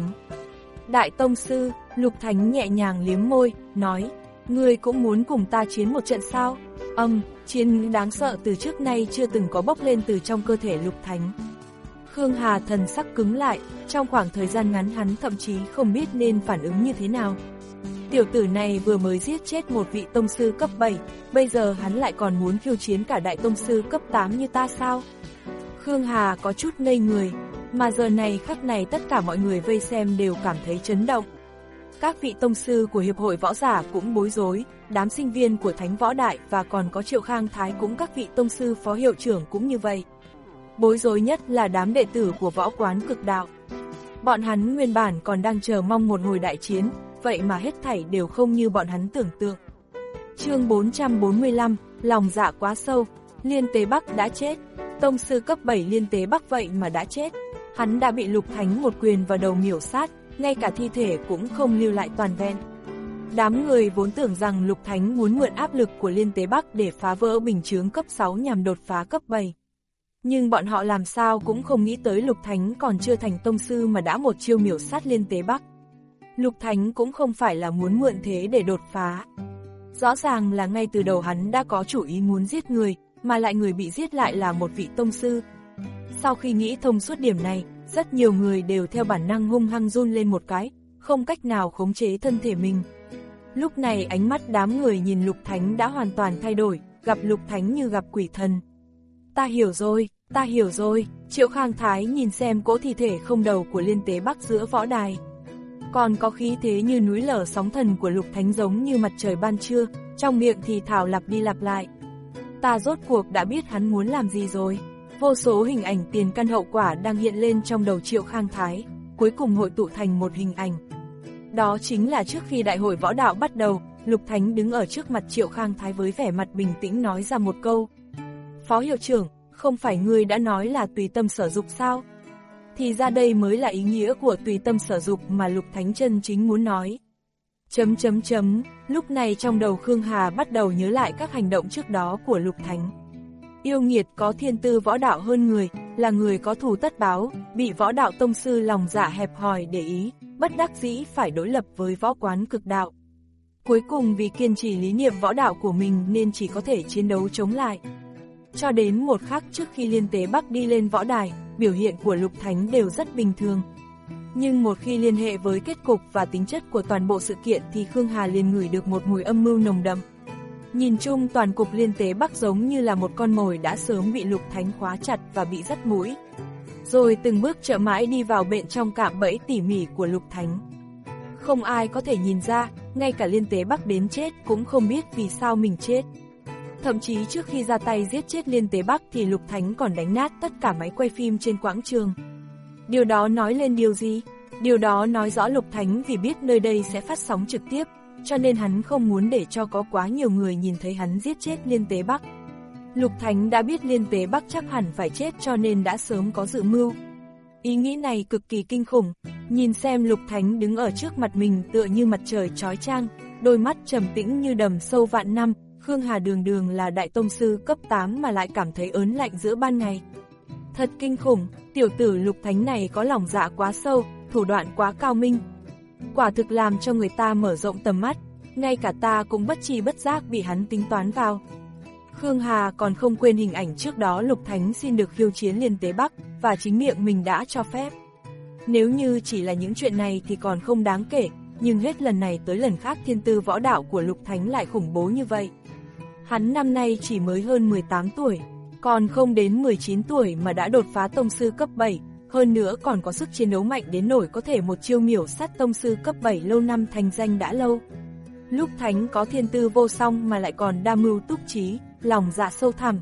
Đại tông sư, Lục Thánh nhẹ nhàng liếm môi, nói, ngươi cũng muốn cùng ta chiến một trận sao? Âm, chiến đáng sợ từ trước nay chưa từng có bốc lên từ trong cơ thể Lục Thánh. Khương Hà thần sắc cứng lại, trong khoảng thời gian ngắn hắn thậm chí không biết nên phản ứng như thế nào. Tiểu tử này vừa mới giết chết một vị tông sư cấp bảy, bây giờ hắn lại còn muốn khiêu chiến cả đại tông sư cấp tám như ta sao? Khương Hà có chút ngây người, mà giờ này khắc này tất cả mọi người vây xem đều cảm thấy chấn động. Các vị tông sư của Hiệp hội Võ giả cũng bối rối, đám sinh viên của Thánh Võ Đại và còn có Triệu Khang Thái cũng các vị tông sư phó hiệu trưởng cũng như vậy. Bối rối nhất là đám đệ tử của võ quán Cực Đạo. Bọn hắn nguyên bản còn đang chờ mong một hồi đại chiến, vậy mà hết thảy đều không như bọn hắn tưởng tượng. Chương bốn trăm bốn mươi lăm, lòng dạ quá sâu, Liên Tế Bắc đã chết, tông sư cấp bảy Liên Tế Bắc vậy mà đã chết. Hắn đã bị Lục Thánh một quyền vào đầu miểu sát, ngay cả thi thể cũng không lưu lại toàn vẹn. Đám người vốn tưởng rằng Lục Thánh muốn mượn áp lực của Liên Tế Bắc để phá vỡ bình chướng cấp sáu nhằm đột phá cấp bảy. Nhưng bọn họ làm sao cũng không nghĩ tới Lục Thánh còn chưa thành tông sư mà đã một chiêu miểu sát Liên Tế Bắc. Lục Thánh cũng không phải là muốn mượn thế để đột phá. Rõ ràng là ngay từ đầu hắn đã có chủ ý muốn giết người, mà lại người bị giết lại là một vị tông sư. Sau khi nghĩ thông suốt điểm này, rất nhiều người đều theo bản năng hung hăng run lên một cái, không cách nào khống chế thân thể mình. Lúc này ánh mắt đám người nhìn Lục Thánh đã hoàn toàn thay đổi, gặp Lục Thánh như gặp quỷ thần. Ta hiểu rồi, ta hiểu rồi, Triệu Khang Thái nhìn xem cỗ thi thể không đầu của Liên Tế Bắc giữa võ đài. Còn có khí thế như núi lở sóng thần của Lục Thánh giống như mặt trời ban trưa, trong miệng thì thảo lặp đi lặp lại. Ta rốt cuộc đã biết hắn muốn làm gì rồi. Vô số hình ảnh tiền căn hậu quả đang hiện lên trong đầu Triệu Khang Thái, cuối cùng hội tụ thành một hình ảnh. Đó chính là trước khi đại hội võ đạo bắt đầu, Lục Thánh đứng ở trước mặt Triệu Khang Thái với vẻ mặt bình tĩnh nói ra một câu. Phó hiệu trưởng, không phải ngươi đã nói là tùy tâm sở dục sao? Thì ra đây mới là ý nghĩa của tùy tâm sở dục mà Lục Thánh chân chính muốn nói. Chấm chấm chấm, lúc này trong đầu Khương Hà bắt đầu nhớ lại các hành động trước đó của Lục Thánh. Yêu nghiệt có thiên tư võ đạo hơn người, là người có thù tất báo, bị võ đạo tông sư lòng dạ hẹp hòi để ý, bất đắc dĩ phải đối lập với võ quán Cực Đạo. Cuối cùng vì kiên trì lý niệm võ đạo của mình nên chỉ có thể chiến đấu chống lại. Cho đến một khắc trước khi Liên Tế Bắc đi lên võ đài, biểu hiện của Lục Thánh đều rất bình thường. Nhưng một khi liên hệ với kết cục và tính chất của toàn bộ sự kiện thì Khương Hà liền ngửi được một mùi âm mưu nồng đậm. Nhìn chung toàn cục Liên Tế Bắc giống như là một con mồi đã sớm bị Lục Thánh khóa chặt và bị dắt mũi. Rồi từng bước chợ mãi đi vào bên trong cạm bẫy tỉ mỉ của Lục Thánh. Không ai có thể nhìn ra, ngay cả Liên Tế Bắc đến chết cũng không biết vì sao mình chết. Thậm chí trước khi ra tay giết chết Liên Tế Bắc thì Lục Thánh còn đánh nát tất cả máy quay phim trên quảng trường. Điều đó nói lên điều gì? Điều đó nói rõ Lục Thánh vì biết nơi đây sẽ phát sóng trực tiếp, cho nên hắn không muốn để cho có quá nhiều người nhìn thấy hắn giết chết Liên Tế Bắc. Lục Thánh đã biết Liên Tế Bắc chắc hẳn phải chết cho nên đã sớm có dự mưu. Ý nghĩ này cực kỳ kinh khủng, nhìn xem Lục Thánh đứng ở trước mặt mình tựa như mặt trời chói chang, đôi mắt trầm tĩnh như đầm sâu vạn năm, Khương Hà đường đường là đại tông sư cấp tám mà lại cảm thấy ớn lạnh giữa ban ngày. Thật kinh khủng, tiểu tử Lục Thánh này có lòng dạ quá sâu, thủ đoạn quá cao minh. Quả thực làm cho người ta mở rộng tầm mắt, ngay cả ta cũng bất tri bất giác bị hắn tính toán vào. Khương Hà còn không quên hình ảnh trước đó Lục Thánh xin được khiêu chiến Liên Tế Bắc, và chính miệng mình đã cho phép. Nếu như chỉ là những chuyện này thì còn không đáng kể, nhưng hết lần này tới lần khác thiên tư võ đạo của Lục Thánh lại khủng bố như vậy. Hắn năm nay chỉ mới hơn mười tám tuổi, còn không đến mười chín tuổi mà đã đột phá tông sư cấp bảy, hơn nữa còn có sức chiến đấu mạnh đến nổi có thể một chiêu miểu sát tông sư cấp bảy lâu năm thành danh đã lâu. Lục Thánh có thiên tư vô song mà lại còn đa mưu túc trí, lòng dạ sâu thẳm.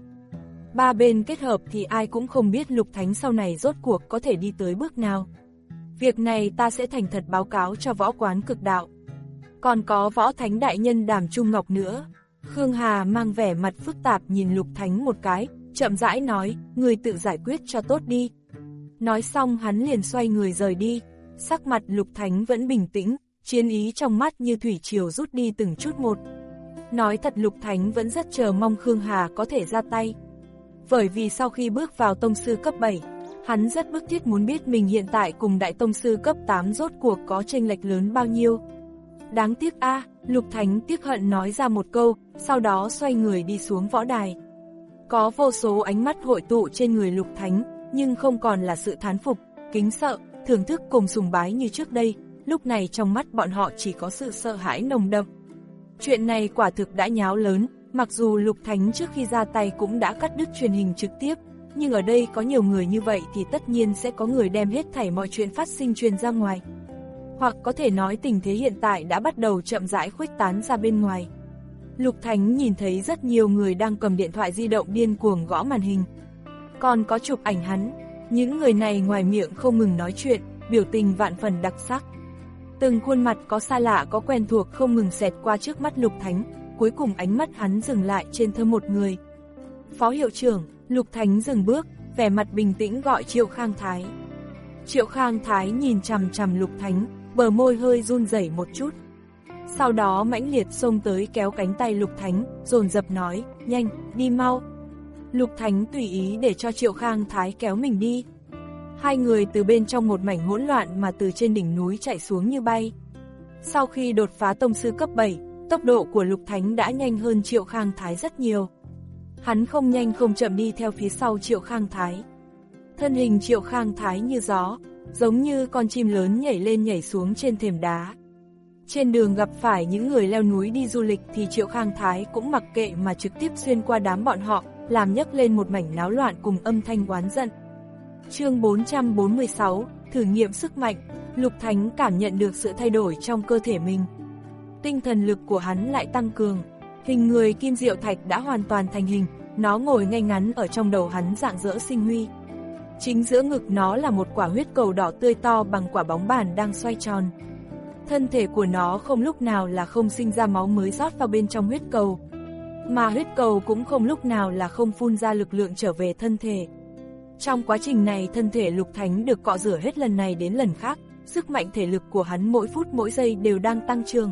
Ba bên kết hợp thì ai cũng không biết Lục Thánh sau này rốt cuộc có thể đi tới bước nào. Việc này ta sẽ thành thật báo cáo cho võ quán cực đạo. Còn có võ thánh đại nhân Đàm Trung Ngọc nữa. Khương Hà mang vẻ mặt phức tạp nhìn Lục Thánh một cái, chậm rãi nói, người tự giải quyết cho tốt đi. Nói xong hắn liền xoay người rời đi, sắc mặt Lục Thánh vẫn bình tĩnh, chiến ý trong mắt như thủy triều rút đi từng chút một. Nói thật Lục Thánh vẫn rất chờ mong Khương Hà có thể ra tay. Bởi vì sau khi bước vào tông sư cấp bảy, hắn rất bức thiết muốn biết mình hiện tại cùng đại tông sư cấp tám rốt cuộc có chênh lệch lớn bao nhiêu. Đáng tiếc a, à, Lục Thánh tiếc hận nói ra một câu, sau đó xoay người đi xuống võ đài. Có vô số ánh mắt hội tụ trên người Lục Thánh, nhưng không còn là sự thán phục, kính sợ, thưởng thức cùng sùng bái như trước đây, lúc này trong mắt bọn họ chỉ có sự sợ hãi nồng đậm. Chuyện này quả thực đã nháo lớn, mặc dù Lục Thánh trước khi ra tay cũng đã cắt đứt truyền hình trực tiếp, nhưng ở đây có nhiều người như vậy thì tất nhiên sẽ có người đem hết thảy mọi chuyện phát sinh truyền ra ngoài. Hoặc có thể nói tình thế hiện tại đã bắt đầu chậm rãi khuếch tán ra bên ngoài. Lục Thánh nhìn thấy rất nhiều người đang cầm điện thoại di động điên cuồng gõ màn hình. Còn có chụp ảnh hắn, những người này ngoài miệng không ngừng nói chuyện, biểu tình vạn phần đặc sắc. Từng khuôn mặt có xa lạ có quen thuộc không ngừng xẹt qua trước mắt Lục Thánh, cuối cùng ánh mắt hắn dừng lại trên thân một người. Phó hiệu trưởng, Lục Thánh dừng bước, vẻ mặt bình tĩnh gọi Triệu Khang Thái. Triệu Khang Thái nhìn chằm chằm Lục Thánh, bờ môi hơi run rẩy một chút. Sau đó mãnh liệt xông tới kéo cánh tay Lục Thánh, dồn dập nói, nhanh, đi mau. Lục Thánh tùy ý để cho Triệu Khang Thái kéo mình đi. Hai người từ bên trong một mảnh hỗn loạn mà từ trên đỉnh núi chạy xuống như bay. Sau khi đột phá tông sư cấp bảy, tốc độ của Lục Thánh đã nhanh hơn Triệu Khang Thái rất nhiều. Hắn không nhanh không chậm đi theo phía sau Triệu Khang Thái. Thân hình Triệu Khang Thái như gió, giống như con chim lớn nhảy lên nhảy xuống trên thềm đá. Trên đường gặp phải những người leo núi đi du lịch thì Triệu Khang Thái cũng mặc kệ mà trực tiếp xuyên qua đám bọn họ, làm nhấc lên một mảnh náo loạn cùng âm thanh oán giận. Chương bốn trăm bốn mươi sáu, thử nghiệm sức mạnh. Lục Thánh cảm nhận được sự thay đổi trong cơ thể mình. Tinh thần lực của hắn lại tăng cường, hình người Kim Diệu Thạch đã hoàn toàn thành hình, nó ngồi ngay ngắn ở trong đầu hắn rạng rỡ sinh huy. Chính giữa ngực nó là một quả huyết cầu đỏ tươi to bằng quả bóng bàn đang xoay tròn. Thân thể của nó không lúc nào là không sinh ra máu mới rót vào bên trong huyết cầu, mà huyết cầu cũng không lúc nào là không phun ra lực lượng trở về thân thể. Trong quá trình này thân thể Lục Thánh được cọ rửa hết lần này đến lần khác, sức mạnh thể lực của hắn mỗi phút mỗi giây đều đang tăng trưởng.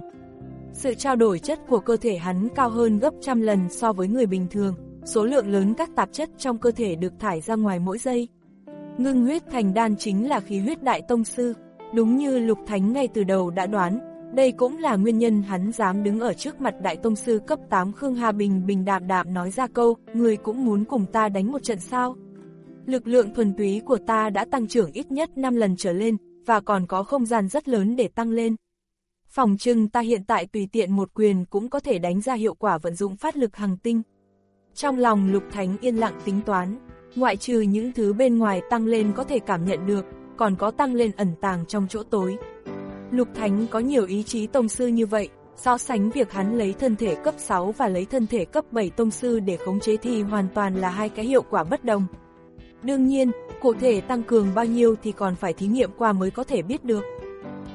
Sự trao đổi chất của cơ thể hắn cao hơn gấp trăm lần so với người bình thường, số lượng lớn các tạp chất trong cơ thể được thải ra ngoài mỗi giây. Ngưng huyết thành đan chính là khí huyết đại tông sư, đúng như Lục Thánh ngay từ đầu đã đoán, đây cũng là nguyên nhân hắn dám đứng ở trước mặt đại tông sư cấp tám Khương Hà bình bình đạm đạm nói ra câu, người cũng muốn cùng ta đánh một trận sao? Lực lượng thuần túy của ta đã tăng trưởng ít nhất năm lần trở lên, và còn có không gian rất lớn để tăng lên. Phòng trưng ta hiện tại tùy tiện một quyền cũng có thể đánh ra hiệu quả vận dụng phát lực hằng tinh. Trong lòng Lục Thánh yên lặng tính toán, ngoại trừ những thứ bên ngoài tăng lên có thể cảm nhận được, còn có tăng lên ẩn tàng trong chỗ tối. Lục Thánh có nhiều ý chí tông sư như vậy, so sánh việc hắn lấy thân thể cấp sáu và lấy thân thể cấp bảy tông sư để khống chế thì hoàn toàn là hai cái hiệu quả bất đồng. Đương nhiên, cụ thể tăng cường bao nhiêu thì còn phải thí nghiệm qua mới có thể biết được.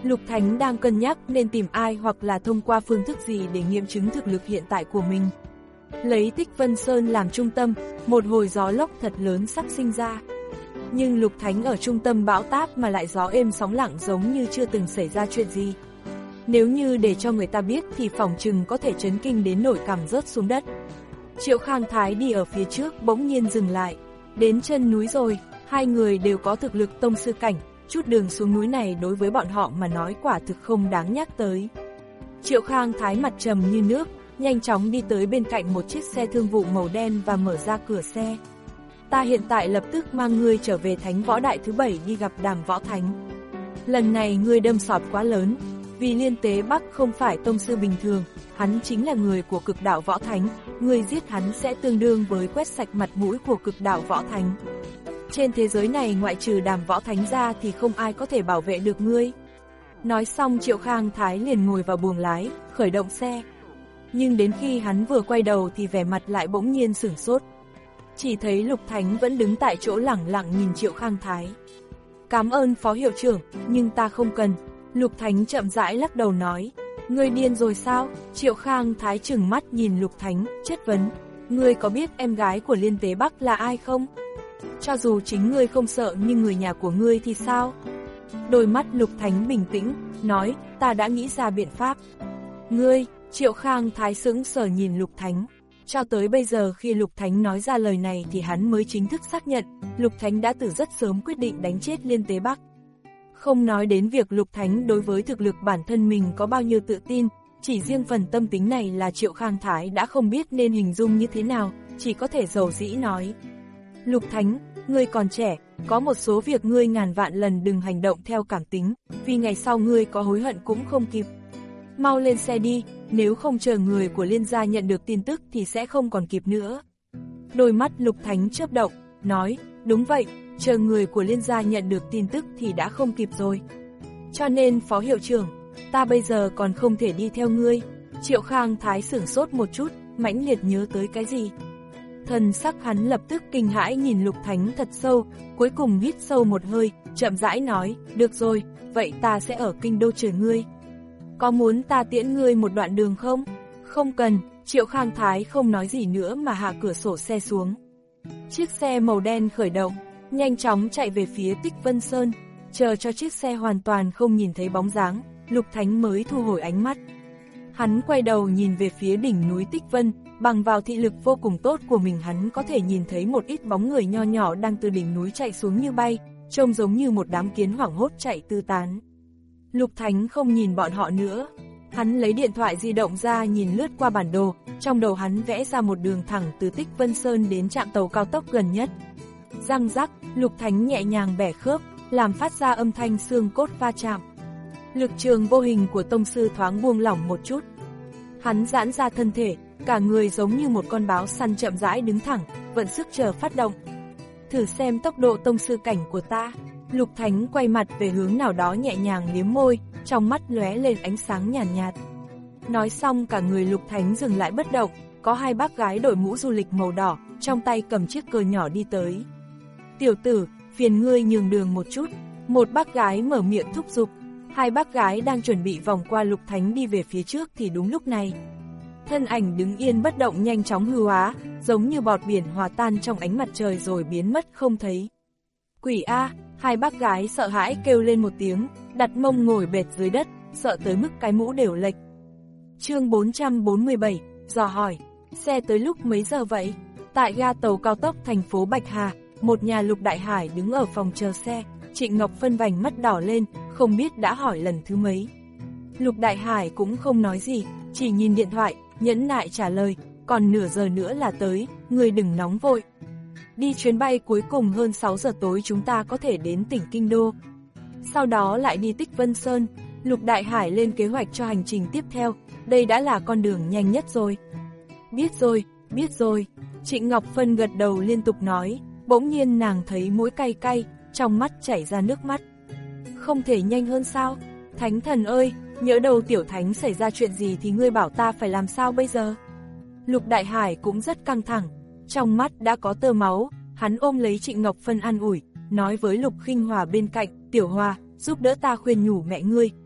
Lục Thánh đang cân nhắc nên tìm ai hoặc là thông qua phương thức gì để nghiệm chứng thực lực hiện tại của mình. Lấy Tích Vân Sơn làm trung tâm, một hồi gió lốc thật lớn sắp sinh ra. Nhưng Lục Thánh ở trung tâm bão táp mà lại gió êm sóng lặng giống như chưa từng xảy ra chuyện gì. Nếu như để cho người ta biết thì phỏng chừng có thể chấn kinh đến nỗi cằm rớt xuống đất. Triệu Khang Thái đi ở phía trước bỗng nhiên dừng lại. Đến chân núi rồi, hai người đều có thực lực tông sư cảnh, chút đường xuống núi này đối với bọn họ mà nói quả thực không đáng nhắc tới. Triệu Khang Thái mặt trầm như nước, nhanh chóng đi tới bên cạnh một chiếc xe thương vụ màu đen và mở ra cửa xe. Ta hiện tại lập tức mang ngươi trở về Thánh Võ Đại thứ bảy đi gặp Đàm Võ Thánh. Lần này ngươi đâm sọt quá lớn, vì Liên Tế Bắc không phải tông sư bình thường, hắn chính là người của Cực Đạo Võ Thánh, ngươi giết hắn sẽ tương đương với quét sạch mặt mũi của Cực Đạo Võ Thánh. Trên thế giới này ngoại trừ Đàm Võ Thánh ra thì không ai có thể bảo vệ được ngươi. Nói xong Triệu Khang Thái liền ngồi vào buồng lái, khởi động xe. Nhưng đến khi hắn vừa quay đầu thì vẻ mặt lại bỗng nhiên sửng sốt. Chỉ thấy Lục Thánh vẫn đứng tại chỗ lẳng lặng nhìn Triệu Khang Thái. Cảm ơn phó hiệu trưởng, nhưng ta không cần. Lục Thánh chậm rãi lắc đầu nói. Ngươi điên rồi sao? Triệu Khang Thái trừng mắt nhìn Lục Thánh, chất vấn. Ngươi có biết em gái của Liên Tế Bắc là ai không? Cho dù chính ngươi không sợ nhưng người nhà của ngươi thì sao? Đôi mắt Lục Thánh bình tĩnh, nói, ta đã nghĩ ra biện pháp. Ngươi, Triệu Khang Thái sững sờ nhìn Lục Thánh. Cho tới bây giờ khi Lục Thánh nói ra lời này thì hắn mới chính thức xác nhận, Lục Thánh đã từ rất sớm quyết định đánh chết Liên Tế Bắc. Không nói đến việc Lục Thánh đối với thực lực bản thân mình có bao nhiêu tự tin, chỉ riêng phần tâm tính này là Triệu Khang Thái đã không biết nên hình dung như thế nào, chỉ có thể dầu dĩ nói. Lục Thánh, ngươi còn trẻ, có một số việc ngươi ngàn vạn lần đừng hành động theo cảm tính, vì ngày sau ngươi có hối hận cũng không kịp. Mau lên xe đi, nếu không chờ người của Liên gia nhận được tin tức thì sẽ không còn kịp nữa. Đôi mắt Lục Thánh chớp động, nói, đúng vậy, chờ người của Liên gia nhận được tin tức thì đã không kịp rồi. Cho nên phó hiệu trưởng, ta bây giờ còn không thể đi theo ngươi. Triệu Khang Thái sửng sốt một chút, mãnh liệt nhớ tới cái gì. Thần sắc hắn lập tức kinh hãi nhìn Lục Thánh thật sâu, cuối cùng hít sâu một hơi, chậm rãi nói, được rồi, vậy ta sẽ ở kinh đô chờ ngươi. Có muốn ta tiễn ngươi một đoạn đường không? Không cần, Triệu Khang Thái không nói gì nữa mà hạ cửa sổ xe xuống. Chiếc xe màu đen khởi động, nhanh chóng chạy về phía Tích Vân Sơn, chờ cho chiếc xe hoàn toàn không nhìn thấy bóng dáng, Lục Thánh mới thu hồi ánh mắt. Hắn quay đầu nhìn về phía đỉnh núi Tích Vân, bằng vào thị lực vô cùng tốt của mình hắn có thể nhìn thấy một ít bóng người nho nhỏ đang từ đỉnh núi chạy xuống như bay, trông giống như một đám kiến hoảng hốt chạy tứ tán. Lục Thánh không nhìn bọn họ nữa, hắn lấy điện thoại di động ra nhìn lướt qua bản đồ, trong đầu hắn vẽ ra một đường thẳng từ Tích Vân Sơn đến trạm tàu cao tốc gần nhất. Răng rắc, Lục Thánh nhẹ nhàng bẻ khớp, làm phát ra âm thanh xương cốt va chạm. Lực trường vô hình của tông sư thoáng buông lỏng một chút. Hắn giãn ra thân thể, cả người giống như một con báo săn chậm rãi đứng thẳng, vận sức chờ phát động. Thử xem tốc độ tông sư cảnh của ta. Lục Thánh quay mặt về hướng nào đó nhẹ nhàng liếm môi, trong mắt lóe lên ánh sáng nhàn nhạt, nhạt. Nói xong cả người Lục Thánh dừng lại bất động, có hai bác gái đội mũ du lịch màu đỏ, trong tay cầm chiếc cờ nhỏ đi tới. Tiểu tử, phiền ngươi nhường đường một chút. Một bác gái mở miệng thúc giục. Hai bác gái đang chuẩn bị vòng qua Lục Thánh đi về phía trước thì đúng lúc này. Thân ảnh đứng yên bất động nhanh chóng hư hóa, giống như bọt biển hòa tan trong ánh mặt trời rồi biến mất không thấy. Quỷ A, hai bác gái sợ hãi kêu lên một tiếng, đặt mông ngồi bệt dưới đất, sợ tới mức cái mũ đều lệch. Chương bốn trăm bốn mươi bảy, dò hỏi, xe tới lúc mấy giờ vậy? Tại ga tàu cao tốc thành phố Bạch Hà, một nhà Lục Đại Hải đứng ở phòng chờ xe, Trịnh Ngọc Phân vành mắt đỏ lên, không biết đã hỏi lần thứ mấy. Lục Đại Hải cũng không nói gì, chỉ nhìn điện thoại, nhẫn nại trả lời, còn nửa giờ nữa là tới, người đừng nóng vội. Đi chuyến bay cuối cùng hơn sáu giờ tối chúng ta có thể đến tỉnh Kinh Đô. Sau đó lại đi Tích Vân Sơn, Lục Đại Hải lên kế hoạch cho hành trình tiếp theo, đây đã là con đường nhanh nhất rồi. Biết rồi, biết rồi, Trịnh Ngọc Phân gật đầu liên tục nói, bỗng nhiên nàng thấy mũi cay cay, trong mắt chảy ra nước mắt. Không thể nhanh hơn sao? Thánh thần ơi, nhỡ đầu tiểu thánh xảy ra chuyện gì thì ngươi bảo ta phải làm sao bây giờ? Lục Đại Hải cũng rất căng thẳng, trong mắt đã có tơ máu, hắn ôm lấy Trịnh Ngọc Phân an ủi, nói với Lục Khinh Hòa bên cạnh, Tiểu Hòa, giúp đỡ ta khuyên nhủ mẹ ngươi,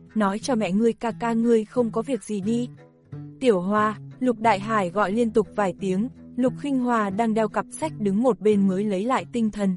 nói cho mẹ ngươi ca ca ngươi không có việc gì đi. Tiểu Hoa, Lục Đại Hải gọi liên tục vài tiếng, Lục Khinh Hòa đang đeo cặp sách đứng một bên mới lấy lại tinh thần.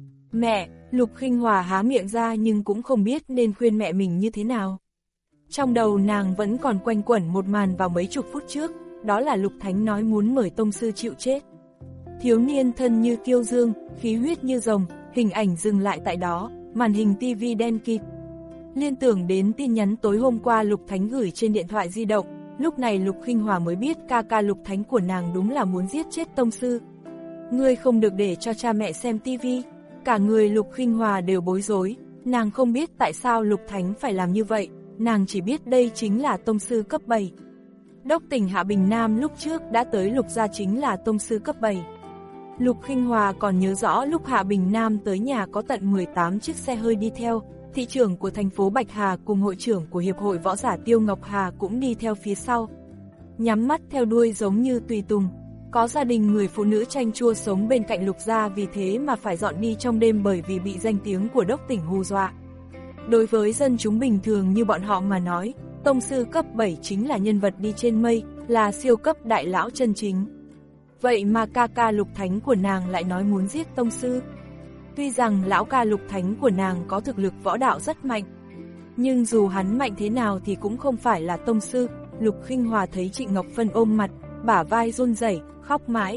Mẹ, Lục Khinh Hòa há miệng ra nhưng cũng không biết nên khuyên mẹ mình như thế nào. Trong đầu nàng vẫn còn quanh quẩn một màn vào mấy chục phút trước, đó là Lục Thánh nói muốn mời tông sư chịu chết. Thiếu niên thân như kiêu dương, khí huyết như rồng, hình ảnh dừng lại tại đó, màn hình tivi đen kịt. Liên tưởng đến tin nhắn tối hôm qua Lục Thánh gửi trên điện thoại di động, lúc này Lục Khinh Hòa mới biết ca ca Lục Thánh của nàng đúng là muốn giết chết tông sư. Ngươi không được để cho cha mẹ xem tivi. Cả người Lục Khinh Hòa đều bối rối, nàng không biết tại sao Lục Thánh phải làm như vậy, nàng chỉ biết đây chính là tông sư cấp bảy. Đốc tỉnh Hạ Bình Nam lúc trước đã tới Lục gia chính là tông sư cấp bảy. Lục Khinh Hòa còn nhớ rõ lúc Hạ Bình Nam tới nhà có tận mười tám chiếc xe hơi đi theo, thị trưởng của thành phố Bạch Hà cùng hội trưởng của Hiệp hội Võ giả Tiêu Ngọc Hà cũng đi theo phía sau. Nhắm mắt theo đuôi giống như tùy tùng. Có gia đình người phụ nữ chanh chua sống bên cạnh Lục gia vì thế mà phải dọn đi trong đêm bởi vì bị danh tiếng của đốc tỉnh hù dọa. Đối với dân chúng bình thường như bọn họ mà nói, tông sư cấp bảy chính là nhân vật đi trên mây, là siêu cấp đại lão chân chính. Vậy mà ca ca Lục Thánh của nàng lại nói muốn giết tông sư. Tuy rằng lão ca Lục Thánh của nàng có thực lực võ đạo rất mạnh, nhưng dù hắn mạnh thế nào thì cũng không phải là tông sư. Lục Khinh Hòa thấy Trịnh Ngọc Phân ôm mặt, bả vai run rẩy, khóc mãi.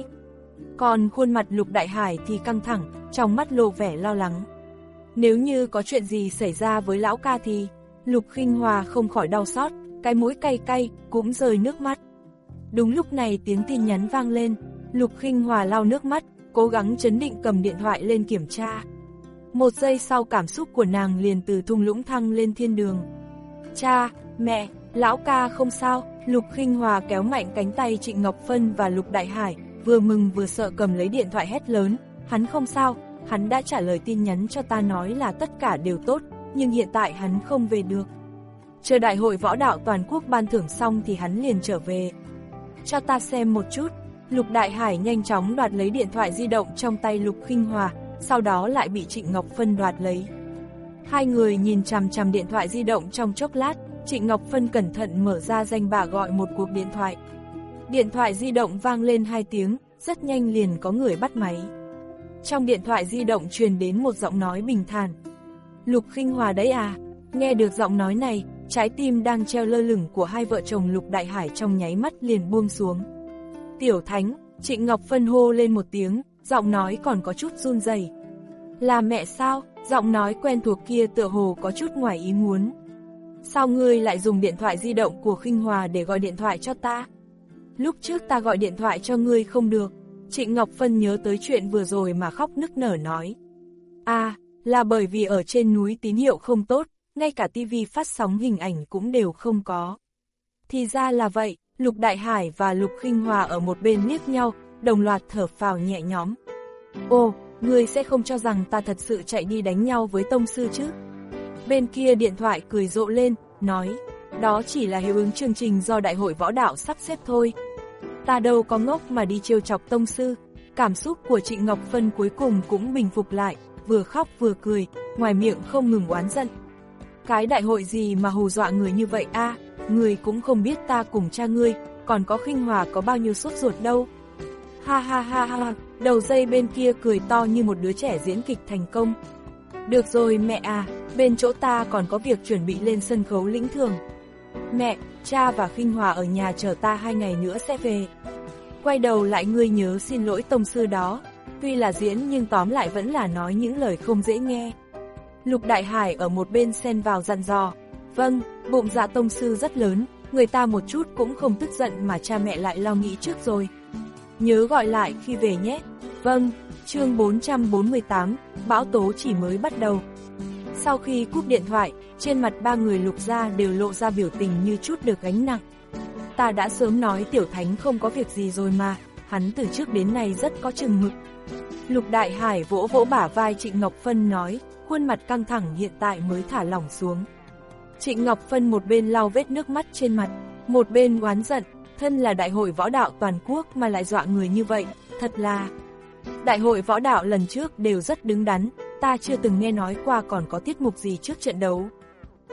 Còn khuôn mặt Lục Đại Hải thì căng thẳng, trong mắt lộ vẻ lo lắng. Nếu như có chuyện gì xảy ra với lão ca thì Lục Khinh Hòa không khỏi đau xót, cái mũi cay cay, cũng rơi nước mắt. Đúng lúc này tiếng tin nhắn vang lên, Lục Khinh Hòa lau nước mắt, cố gắng trấn định cầm điện thoại lên kiểm tra. Một giây sau cảm xúc của nàng liền từ thung lũng thăng lên thiên đường. Cha, mẹ, lão ca không sao. Lục Khinh Hòa kéo mạnh cánh tay Trịnh Ngọc Phân và Lục Đại Hải, vừa mừng vừa sợ cầm lấy điện thoại hét lớn, hắn không sao, hắn đã trả lời tin nhắn cho ta nói là tất cả đều tốt, nhưng hiện tại hắn không về được. Chờ đại hội võ đạo toàn quốc ban thưởng xong thì hắn liền trở về. Cho ta xem một chút. Lục Đại Hải nhanh chóng đoạt lấy điện thoại di động trong tay Lục Khinh Hòa, sau đó lại bị Trịnh Ngọc Phân đoạt lấy. Hai người nhìn chằm chằm điện thoại di động trong chốc lát, Trịnh Ngọc Phân cẩn thận mở ra danh bạ gọi một cuộc điện thoại. Điện thoại di động vang lên hai tiếng, rất nhanh liền có người bắt máy. Trong điện thoại di động truyền đến một giọng nói bình thản. Lục Khinh Hòa đấy à? Nghe được giọng nói này, trái tim đang treo lơ lửng của hai vợ chồng Lục Đại Hải trong nháy mắt liền buông xuống. Tiểu Thánh, Trịnh Ngọc Phân hô lên một tiếng, giọng nói còn có chút run rẩy. Là mẹ sao? Giọng nói quen thuộc kia tựa hồ có chút ngoài ý muốn. Sao ngươi lại dùng điện thoại di động của Khinh Hòa để gọi điện thoại cho ta? Lúc trước ta gọi điện thoại cho ngươi không được. Trịnh Ngọc Phân nhớ tới chuyện vừa rồi mà khóc nức nở nói. À, là bởi vì ở trên núi tín hiệu không tốt, ngay cả tivi phát sóng hình ảnh cũng đều không có. Thì ra là vậy. Lục Đại Hải và Lục Khinh Hòa ở một bên liếc nhau, đồng loạt thở phào nhẹ nhõm. Ô, ngươi sẽ không cho rằng ta thật sự chạy đi đánh nhau với tông sư chứ? Bên kia điện thoại cười rộ lên, nói, đó chỉ là hiệu ứng chương trình do đại hội võ đạo sắp xếp thôi. Ta đâu có ngốc mà đi trêu chọc tông sư. Cảm xúc của Trịnh Ngọc Phân cuối cùng cũng bình phục lại, vừa khóc vừa cười, ngoài miệng không ngừng oán giận. Cái đại hội gì mà hù dọa người như vậy a? À, người cũng không biết ta cùng cha ngươi, còn có Khinh Hòa có bao nhiêu sốt ruột đâu. Ha ha ha ha, đầu dây bên kia cười to như một đứa trẻ diễn kịch thành công. Được rồi mẹ à, bên chỗ ta còn có việc chuẩn bị lên sân khấu lĩnh thưởng. Mẹ, cha và Khinh Hòa ở nhà chờ ta hai ngày nữa sẽ về. Quay đầu lại ngươi nhớ xin lỗi tông sư đó, tuy là diễn nhưng tóm lại vẫn là nói những lời không dễ nghe. Lục Đại Hải ở một bên xen vào dặn dò. Vâng, bụng dạ tông sư rất lớn, người ta một chút cũng không tức giận mà cha mẹ lại lo nghĩ trước rồi. Nhớ gọi lại khi về nhé. Vâng, chương bốn trăm bốn mươi tám, bão tố chỉ mới bắt đầu. Sau khi cúp điện thoại, trên mặt ba người Lục gia đều lộ ra biểu tình như chút được gánh nặng. Ta đã sớm nói Tiểu Thánh không có việc gì rồi mà, hắn từ trước đến nay rất có chừng mực. Lục Đại Hải vỗ vỗ bả vai Trịnh Ngọc Phân nói, khuôn mặt căng thẳng hiện tại mới thả lỏng xuống. Trịnh Ngọc Phân một bên lau vết nước mắt trên mặt, một bên oán giận, thân là đại hội võ đạo toàn quốc mà lại dọa người như vậy, thật là... Đại hội võ đạo lần trước đều rất đứng đắn, ta chưa từng nghe nói qua còn có tiết mục gì trước trận đấu.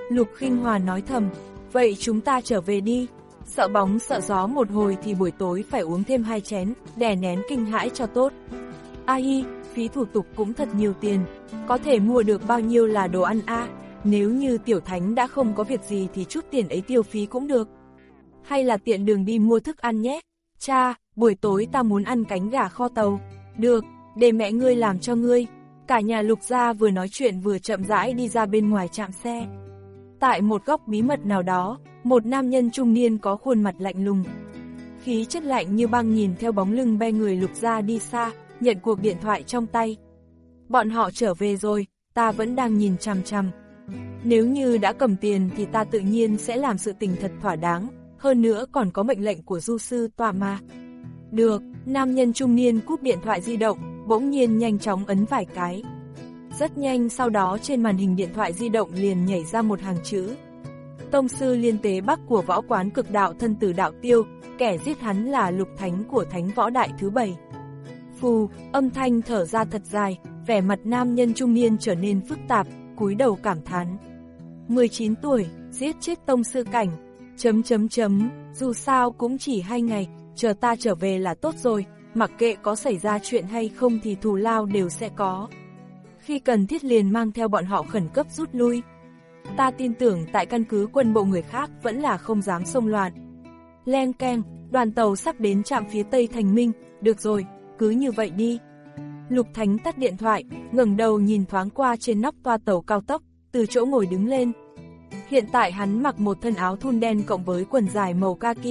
Lục Khinh Hòa nói thầm, vậy chúng ta trở về đi. Sợ bóng sợ gió một hồi thì buổi tối phải uống thêm hai chén, đè nén kinh hãi cho tốt. A hi, phí thủ tục cũng thật nhiều tiền, có thể mua được bao nhiêu là đồ ăn a? Nếu như Tiểu Thánh đã không có việc gì thì chút tiền ấy tiêu phí cũng được. Hay là tiện đường đi mua thức ăn nhé. Cha, buổi tối ta muốn ăn cánh gà kho tàu. Được, để mẹ ngươi làm cho ngươi. Cả nhà Lục gia vừa nói chuyện vừa chậm rãi đi ra bên ngoài trạm xe. Tại một góc bí mật nào đó, một nam nhân trung niên có khuôn mặt lạnh lùng. Khí chất lạnh như băng nhìn theo bóng lưng be người Lục gia đi xa, nhận cuộc điện thoại trong tay. Bọn họ trở về rồi, ta vẫn đang nhìn chằm chằm. Nếu như đã cầm tiền thì ta tự nhiên sẽ làm sự tình thật thỏa đáng, hơn nữa còn có mệnh lệnh của du sư tòa mà. Được, nam nhân trung niên cúp điện thoại di động, bỗng nhiên nhanh chóng ấn vài cái. Rất nhanh sau đó trên màn hình điện thoại di động liền nhảy ra một hàng chữ. Tông sư liên tế Bắc của võ quán cực đạo thân tử đạo tiêu, kẻ giết hắn là Lục Thánh của Thánh Võ Đại thứ bảy. Phù, âm thanh thở ra thật dài, vẻ mặt nam nhân trung niên trở nên phức tạp, cúi đầu cảm thán. mười chín tuổi, giết chết tông sư cảnh, chấm chấm chấm, dù sao cũng chỉ hai ngày, chờ ta trở về là tốt rồi, mặc kệ có xảy ra chuyện hay không thì thù lao đều sẽ có. Khi cần thiết liền mang theo bọn họ khẩn cấp rút lui. Ta tin tưởng tại căn cứ quân bộ người khác vẫn là không dám xông loạn. Len keng, đoàn tàu sắp đến trạm phía tây Thành Minh, được rồi, cứ như vậy đi. Lục Thánh tắt điện thoại, ngẩng đầu nhìn thoáng qua trên nóc toa tàu cao tốc, từ chỗ ngồi đứng lên. Hiện tại hắn mặc một thân áo thun đen cộng với quần dài màu kaki.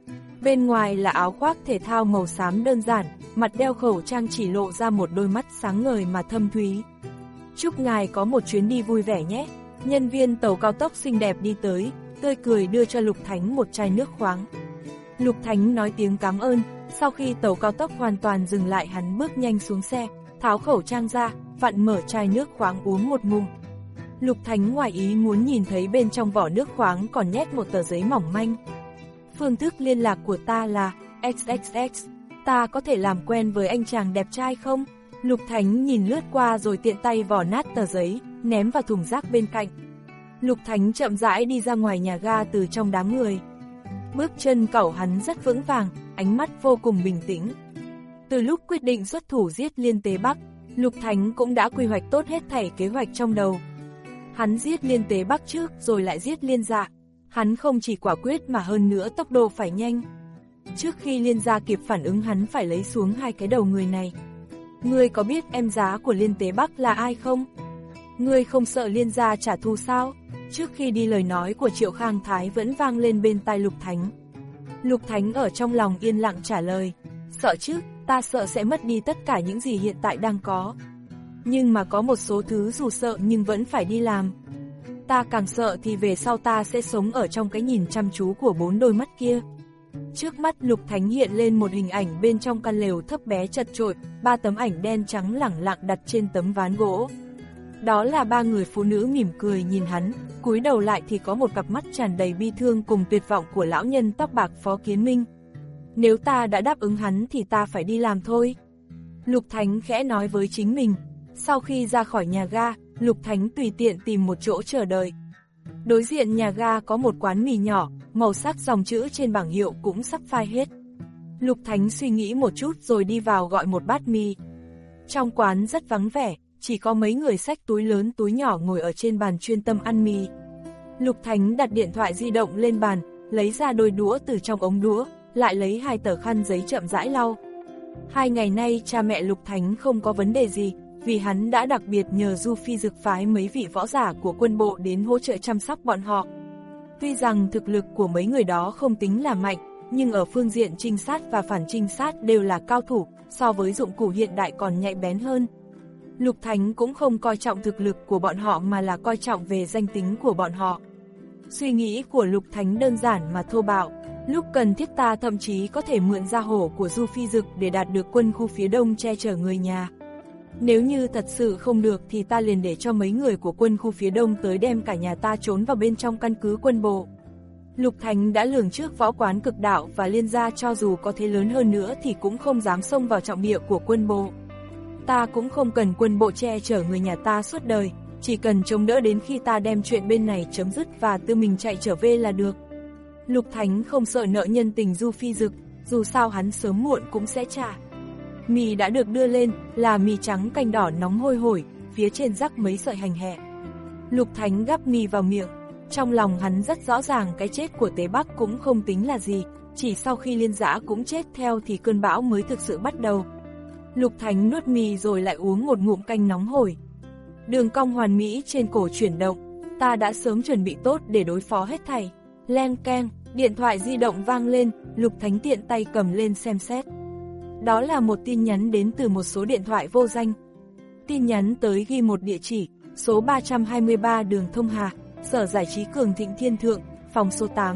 Bên ngoài là áo khoác thể thao màu xám đơn giản, mặt đeo khẩu trang chỉ lộ ra một đôi mắt sáng ngời mà thâm thúy. Chúc ngài có một chuyến đi vui vẻ nhé. Nhân viên tàu cao tốc xinh đẹp đi tới, tươi cười đưa cho Lục Thánh một chai nước khoáng. Lục Thánh nói tiếng cảm ơn, sau khi tàu cao tốc hoàn toàn dừng lại hắn bước nhanh xuống xe, tháo khẩu trang ra, vặn mở chai nước khoáng uống một ngụm. Lục Thánh ngoài ý muốn nhìn thấy bên trong vỏ nước khoáng còn nhét một tờ giấy mỏng manh. Phương thức liên lạc của ta là ích ích ích, ta có thể làm quen với anh chàng đẹp trai không? Lục Thánh nhìn lướt qua rồi tiện tay vò nát tờ giấy, ném vào thùng rác bên cạnh. Lục Thánh chậm rãi đi ra ngoài nhà ga từ trong đám người. Bước chân cẩu hắn rất vững vàng, ánh mắt vô cùng bình tĩnh. Từ lúc quyết định xuất thủ giết Liên Tế Bắc, Lục Thánh cũng đã quy hoạch tốt hết thảy kế hoạch trong đầu. Hắn giết Liên Tế Bắc trước rồi lại giết Liên Dạ. Hắn không chỉ quả quyết mà hơn nữa tốc độ phải nhanh. Trước khi Liên Gia kịp phản ứng hắn phải lấy xuống hai cái đầu người này. Ngươi có biết em giá của Liên Tế Bắc là ai không? Ngươi không sợ Liên Gia trả thù sao? Trước khi đi lời nói của Triệu Khang Thái vẫn vang lên bên tai Lục Thánh. Lục Thánh ở trong lòng yên lặng trả lời. Sợ chứ, ta sợ sẽ mất đi tất cả những gì hiện tại đang có. Nhưng mà có một số thứ dù sợ nhưng vẫn phải đi làm. Ta càng sợ thì về sau ta sẽ sống ở trong cái nhìn chăm chú của bốn đôi mắt kia. Trước mắt Lục Thánh hiện lên một hình ảnh bên trong căn lều thấp bé chật chội, ba tấm ảnh đen trắng lẳng lặng đặt trên tấm ván gỗ. Đó là ba người phụ nữ mỉm cười nhìn hắn, cúi đầu lại thì có một cặp mắt tràn đầy bi thương cùng tuyệt vọng của lão nhân tóc bạc Phó Kiến Minh. Nếu ta đã đáp ứng hắn thì ta phải đi làm thôi. Lục Thánh khẽ nói với chính mình. Sau khi ra khỏi nhà ga, Lục Thánh tùy tiện tìm một chỗ chờ đợi. Đối diện nhà ga có một quán mì nhỏ, màu sắc dòng chữ trên bảng hiệu cũng sắp phai hết. Lục Thánh suy nghĩ một chút rồi đi vào gọi một bát mì. Trong quán rất vắng vẻ, chỉ có mấy người xách túi lớn túi nhỏ ngồi ở trên bàn chuyên tâm ăn mì. Lục Thánh đặt điện thoại di động lên bàn, lấy ra đôi đũa từ trong ống đũa, lại lấy hai tờ khăn giấy chậm rãi lau. Hai ngày nay cha mẹ Lục Thánh không có vấn đề gì, vì hắn đã đặc biệt nhờ Du Phi Dực phái mấy vị võ giả của quân bộ đến hỗ trợ chăm sóc bọn họ. Tuy rằng thực lực của mấy người đó không tính là mạnh, nhưng ở phương diện trinh sát và phản trinh sát đều là cao thủ, so với dụng cụ hiện đại còn nhạy bén hơn. Lục Thánh cũng không coi trọng thực lực của bọn họ mà là coi trọng về danh tính của bọn họ. Suy nghĩ của Lục Thánh đơn giản mà thô bạo, lúc cần thiết ta thậm chí có thể mượn da hổ của Du Phi Dực để đạt được quân khu phía đông che chở người nhà. Nếu như thật sự không được thì ta liền để cho mấy người của quân khu phía đông tới đem cả nhà ta trốn vào bên trong căn cứ quân bộ. Lục Thánh đã lường trước võ quán cực đạo và Liên Gia cho dù có thế lớn hơn nữa thì cũng không dám xông vào trọng địa của quân bộ. Ta cũng không cần quân bộ che chở người nhà ta suốt đời, chỉ cần chống đỡ đến khi ta đem chuyện bên này chấm dứt và tự mình chạy trở về là được. Lục Thánh không sợ nợ nhân tình Du Phi Dực, dù sao hắn sớm muộn cũng sẽ trả. Mì đã được đưa lên, là mì trắng canh đỏ nóng hôi hổi, phía trên rắc mấy sợi hành hẹ. Lục Thánh gắp mì vào miệng, trong lòng hắn rất rõ ràng cái chết của Tế Bắc cũng không tính là gì, chỉ sau khi Liên Dã cũng chết theo thì cơn bão mới thực sự bắt đầu. Lục Thánh nuốt mì rồi lại uống một ngụm canh nóng hổi. Đường cong hoàn mỹ trên cổ chuyển động, ta đã sớm chuẩn bị tốt để đối phó hết thảy. Leng keng, điện thoại di động vang lên, Lục Thánh tiện tay cầm lên xem xét. Đó là một tin nhắn đến từ một số điện thoại vô danh. Tin nhắn tới ghi một địa chỉ, số ba trăm hai mươi ba đường Thông Hà, Sở Giải trí Cường Thịnh Thiên Thượng, phòng số tám.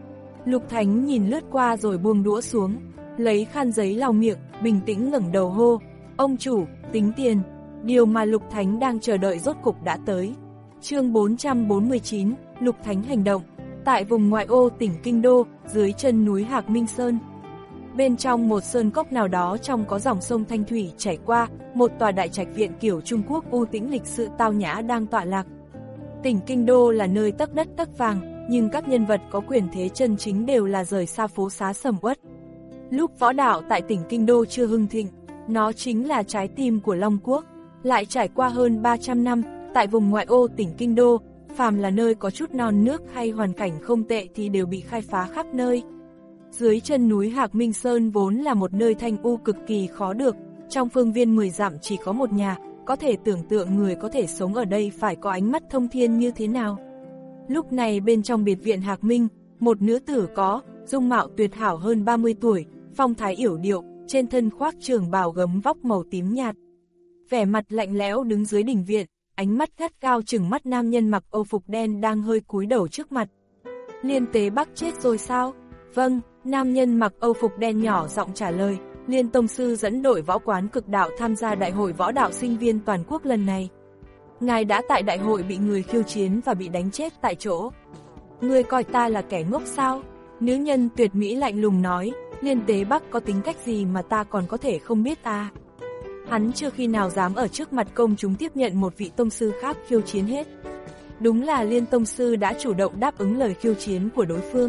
Lục Thánh nhìn lướt qua rồi buông đũa xuống, lấy khăn giấy lau miệng, bình tĩnh ngẩng đầu hô, ông chủ, tính tiền. Điều mà Lục Thánh đang chờ đợi rốt cục đã tới. Chương bốn trăm bốn mươi chín, Lục Thánh hành động. Tại vùng ngoại ô tỉnh Kinh Đô, dưới chân núi Hạc Minh Sơn. Bên trong một sơn cốc nào đó trong có dòng sông Thanh Thủy chảy qua, một tòa đại trạch viện kiểu Trung Quốc u tĩnh lịch sự tao nhã đang tọa lạc. Tỉnh Kinh Đô là nơi tấc đất tấc vàng, nhưng các nhân vật có quyền thế chân chính đều là rời xa phố xá sầm uất. Lúc võ đạo tại tỉnh Kinh Đô chưa hưng thịnh, nó chính là trái tim của Long Quốc. Lại trải qua hơn ba trăm năm, tại vùng ngoại ô tỉnh Kinh Đô, phàm là nơi có chút non nước hay hoàn cảnh không tệ thì đều bị khai phá khắp nơi. Dưới chân núi Hạc Minh Sơn vốn là một nơi thanh u cực kỳ khó được, trong phương viên mười dặm chỉ có một nhà, có thể tưởng tượng người có thể sống ở đây phải có ánh mắt thông thiên như thế nào. Lúc này bên trong biệt viện Hạc Minh, một nữ tử có, dung mạo tuyệt hảo hơn ba mươi tuổi, phong thái yểu điệu, trên thân khoác trường bào gấm vóc màu tím nhạt. Vẻ mặt lạnh lẽo đứng dưới đỉnh viện, ánh mắt gắt gao chừng mắt nam nhân mặc âu phục đen đang hơi cúi đầu trước mặt. Liên Tế Bắc chết rồi sao? Vâng, nam nhân mặc âu phục đen nhỏ giọng trả lời. Liên tông sư dẫn đội võ quán cực đạo tham gia đại hội võ đạo sinh viên toàn quốc lần này. Ngài đã tại đại hội bị người khiêu chiến và bị đánh chết tại chỗ. Ngươi coi ta là kẻ ngốc sao? Nữ nhân tuyệt mỹ lạnh lùng nói. Liên Tế Bắc có tính cách gì mà ta còn có thể không biết à? Hắn chưa khi nào dám ở trước mặt công chúng tiếp nhận một vị tông sư khác khiêu chiến hết. Đúng là Liên tông sư đã chủ động đáp ứng lời khiêu chiến của đối phương.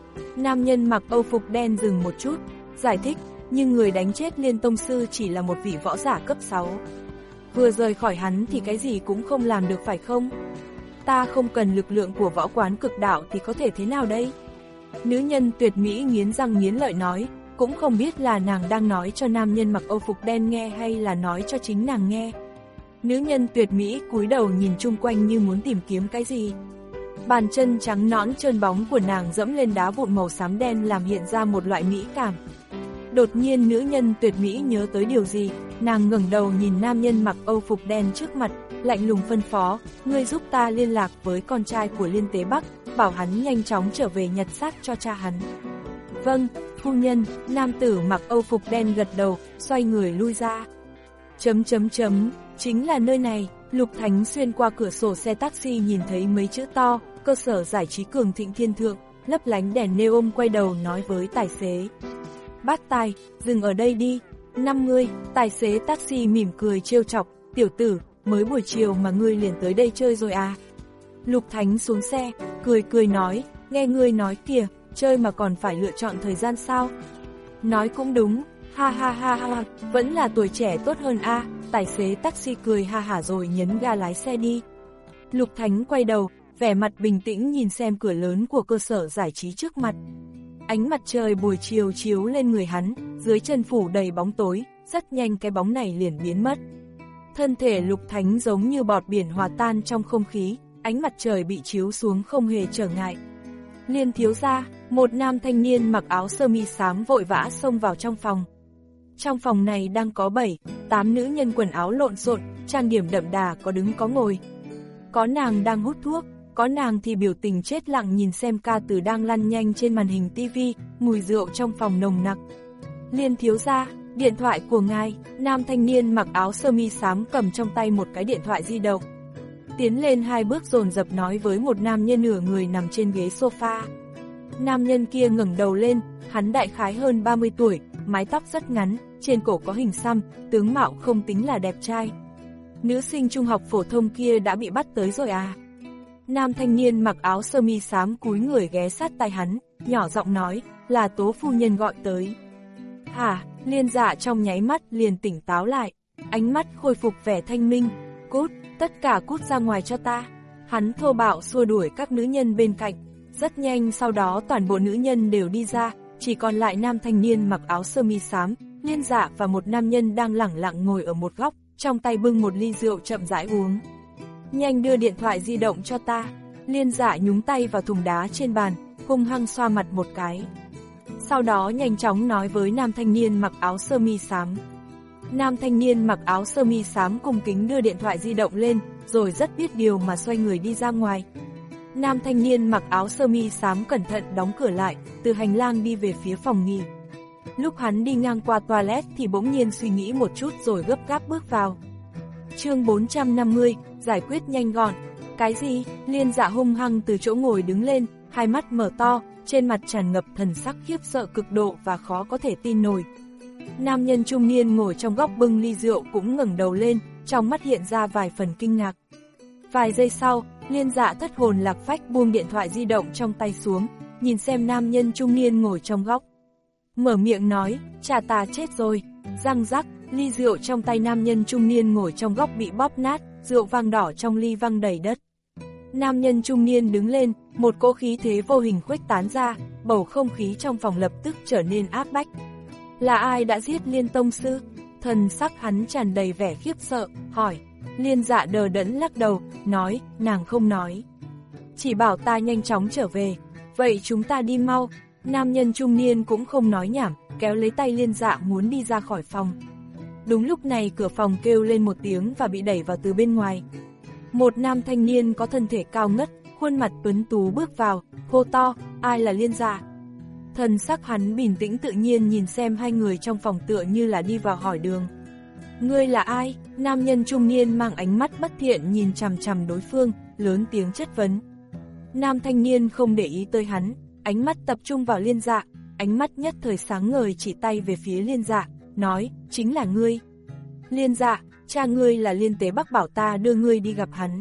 Nam nhân mặc âu phục đen dừng một chút, giải thích, nhưng người đánh chết Liên tông sư chỉ là một vị võ giả cấp sáu. Vừa rời khỏi hắn thì cái gì cũng không làm được phải không? Ta không cần lực lượng của võ quán cực đạo thì có thể thế nào đây? Nữ nhân tuyệt mỹ nghiến răng nghiến lợi nói, cũng không biết là nàng đang nói cho nam nhân mặc âu phục đen nghe hay là nói cho chính nàng nghe. Nữ nhân tuyệt mỹ cúi đầu nhìn chung quanh như muốn tìm kiếm cái gì. Bàn chân trắng nõn trơn bóng của nàng dẫm lên đá vụn màu xám đen làm hiện ra một loại mỹ cảm. Đột nhiên nữ nhân tuyệt mỹ nhớ tới điều gì, nàng ngẩng đầu nhìn nam nhân mặc âu phục đen trước mặt, lạnh lùng phân phó, ngươi giúp ta liên lạc với con trai của Liên Tế Bắc, bảo hắn nhanh chóng trở về nhặt xác cho cha hắn. Vâng, phu nhân, nam tử mặc âu phục đen gật đầu, xoay người lui ra. Chấm chấm chấm, chính là nơi này. Lục Thánh xuyên qua cửa sổ xe taxi nhìn thấy mấy chữ to, cơ sở giải trí Cường Thịnh Thiên Thượng, lấp lánh đèn neon, quay đầu nói với tài xế. Bác tài, dừng ở đây đi. năm mươi, tài xế taxi mỉm cười trêu chọc, tiểu tử, mới buổi chiều mà ngươi liền tới đây chơi rồi à? Lục Thánh xuống xe, cười cười nói, nghe ngươi nói kìa, chơi mà còn phải lựa chọn thời gian sao? Nói cũng đúng, ha ha ha ha, vẫn là tuổi trẻ tốt hơn a. À. Tài xế taxi cười ha hả rồi nhấn ga lái xe đi. Lục Thánh quay đầu, vẻ mặt bình tĩnh nhìn xem cửa lớn của cơ sở giải trí trước mặt. Ánh mặt trời buổi chiều chiếu lên người hắn, dưới chân phủ đầy bóng tối, rất nhanh cái bóng này liền biến mất. Thân thể Lục Thánh giống như bọt biển hòa tan trong không khí, ánh mặt trời bị chiếu xuống không hề trở ngại. Liên thiếu gia, một nam thanh niên mặc áo sơ mi xám vội vã xông vào trong phòng. Trong phòng này đang có bảy, tám nữ nhân quần áo lộn xộn, trang điểm đậm đà, có đứng có ngồi. Có nàng đang hút thuốc, có nàng thì biểu tình chết lặng nhìn xem ca từ đang lăn nhanh trên màn hình tivi, mùi rượu trong phòng nồng nặc. Liên thiếu gia, điện thoại của ngài. Nam thanh niên mặc áo sơ mi xám cầm trong tay một cái điện thoại di động. Tiến lên hai bước dồn dập nói với một nam nhân nửa người nằm trên ghế sofa. Nam nhân kia ngẩng đầu lên, hắn đại khái hơn ba mươi tuổi, mái tóc rất ngắn, trên cổ có hình xăm, tướng mạo không tính là đẹp trai. nữ sinh trung học phổ thông kia đã bị bắt tới rồi à? Nam thanh niên mặc áo sơ mi xám cúi người ghé sát tai hắn, nhỏ giọng nói, là Tố phu nhân gọi tới. Hả? Liên Dạ trong nháy mắt liền tỉnh táo lại, ánh mắt khôi phục vẻ thanh minh. Cút, tất cả cút ra ngoài cho ta. Hắn thô bạo xua đuổi các nữ nhân bên cạnh. Rất nhanh sau đó toàn bộ nữ nhân đều đi ra, chỉ còn lại nam thanh niên mặc áo sơ mi xám, Liên Dạ và một nam nhân đang lẳng lặng ngồi ở một góc, trong tay bưng một ly rượu chậm rãi uống. Nhanh đưa điện thoại di động cho ta. Liên Dạ nhúng tay vào thùng đá trên bàn, hung hăng xoa mặt một cái. Sau đó nhanh chóng nói với nam thanh niên mặc áo sơ mi xám. Nam thanh niên mặc áo sơ mi xám cung kính đưa điện thoại di động lên, rồi rất biết điều mà xoay người đi ra ngoài. Nam thanh niên mặc áo sơ mi xám cẩn thận đóng cửa lại, từ hành lang đi về phía phòng nghỉ. Lúc hắn đi ngang qua toilet thì bỗng nhiên suy nghĩ một chút rồi gấp gáp bước vào. Chương bốn trăm năm mươi, giải quyết nhanh gọn. Cái gì? Liên Dạ hung hăng từ chỗ ngồi đứng lên, hai mắt mở to, trên mặt tràn ngập thần sắc khiếp sợ cực độ và khó có thể tin nổi. Nam nhân trung niên ngồi trong góc bưng ly rượu cũng ngẩng đầu lên, trong mắt hiện ra vài phần kinh ngạc. Vài giây sau, Liên Dạ thất hồn lạc phách buông điện thoại di động trong tay xuống, nhìn xem nam nhân trung niên ngồi trong góc. Mở miệng nói, chà ta chết rồi. Răng rắc, ly rượu trong tay nam nhân trung niên ngồi trong góc bị bóp nát, rượu vang đỏ trong ly văng đầy đất. Nam nhân trung niên đứng lên, một cỗ khí thế vô hình khuếch tán ra, bầu không khí trong phòng lập tức trở nên áp bách. Là ai đã giết Liên tông sư? Thần sắc hắn tràn đầy vẻ khiếp sợ, hỏi. Liên Dạ đờ đẫn lắc đầu, nói, nàng không nói. Chỉ bảo ta nhanh chóng trở về. Vậy chúng ta đi mau. Nam nhân trung niên cũng không nói nhảm, kéo lấy tay Liên Dạ muốn đi ra khỏi phòng. Đúng lúc này cửa phòng kêu lên một tiếng và bị đẩy vào từ bên ngoài. Một nam thanh niên có thân thể cao ngất, khuôn mặt tuấn tú bước vào, hô to, ai là Liên Dạ? Thần sắc hắn bình tĩnh tự nhiên nhìn xem hai người trong phòng tựa như là đi vào hỏi đường. Ngươi là ai? Nam nhân trung niên mang ánh mắt bất thiện nhìn chằm chằm đối phương, lớn tiếng chất vấn. Nam thanh niên không để ý tới hắn, ánh mắt tập trung vào Liên Dạ, ánh mắt nhất thời sáng ngời chỉ tay về phía Liên Dạ, nói, chính là ngươi. Liên Dạ, cha ngươi là Liên Tế Bắc bảo ta đưa ngươi đi gặp hắn.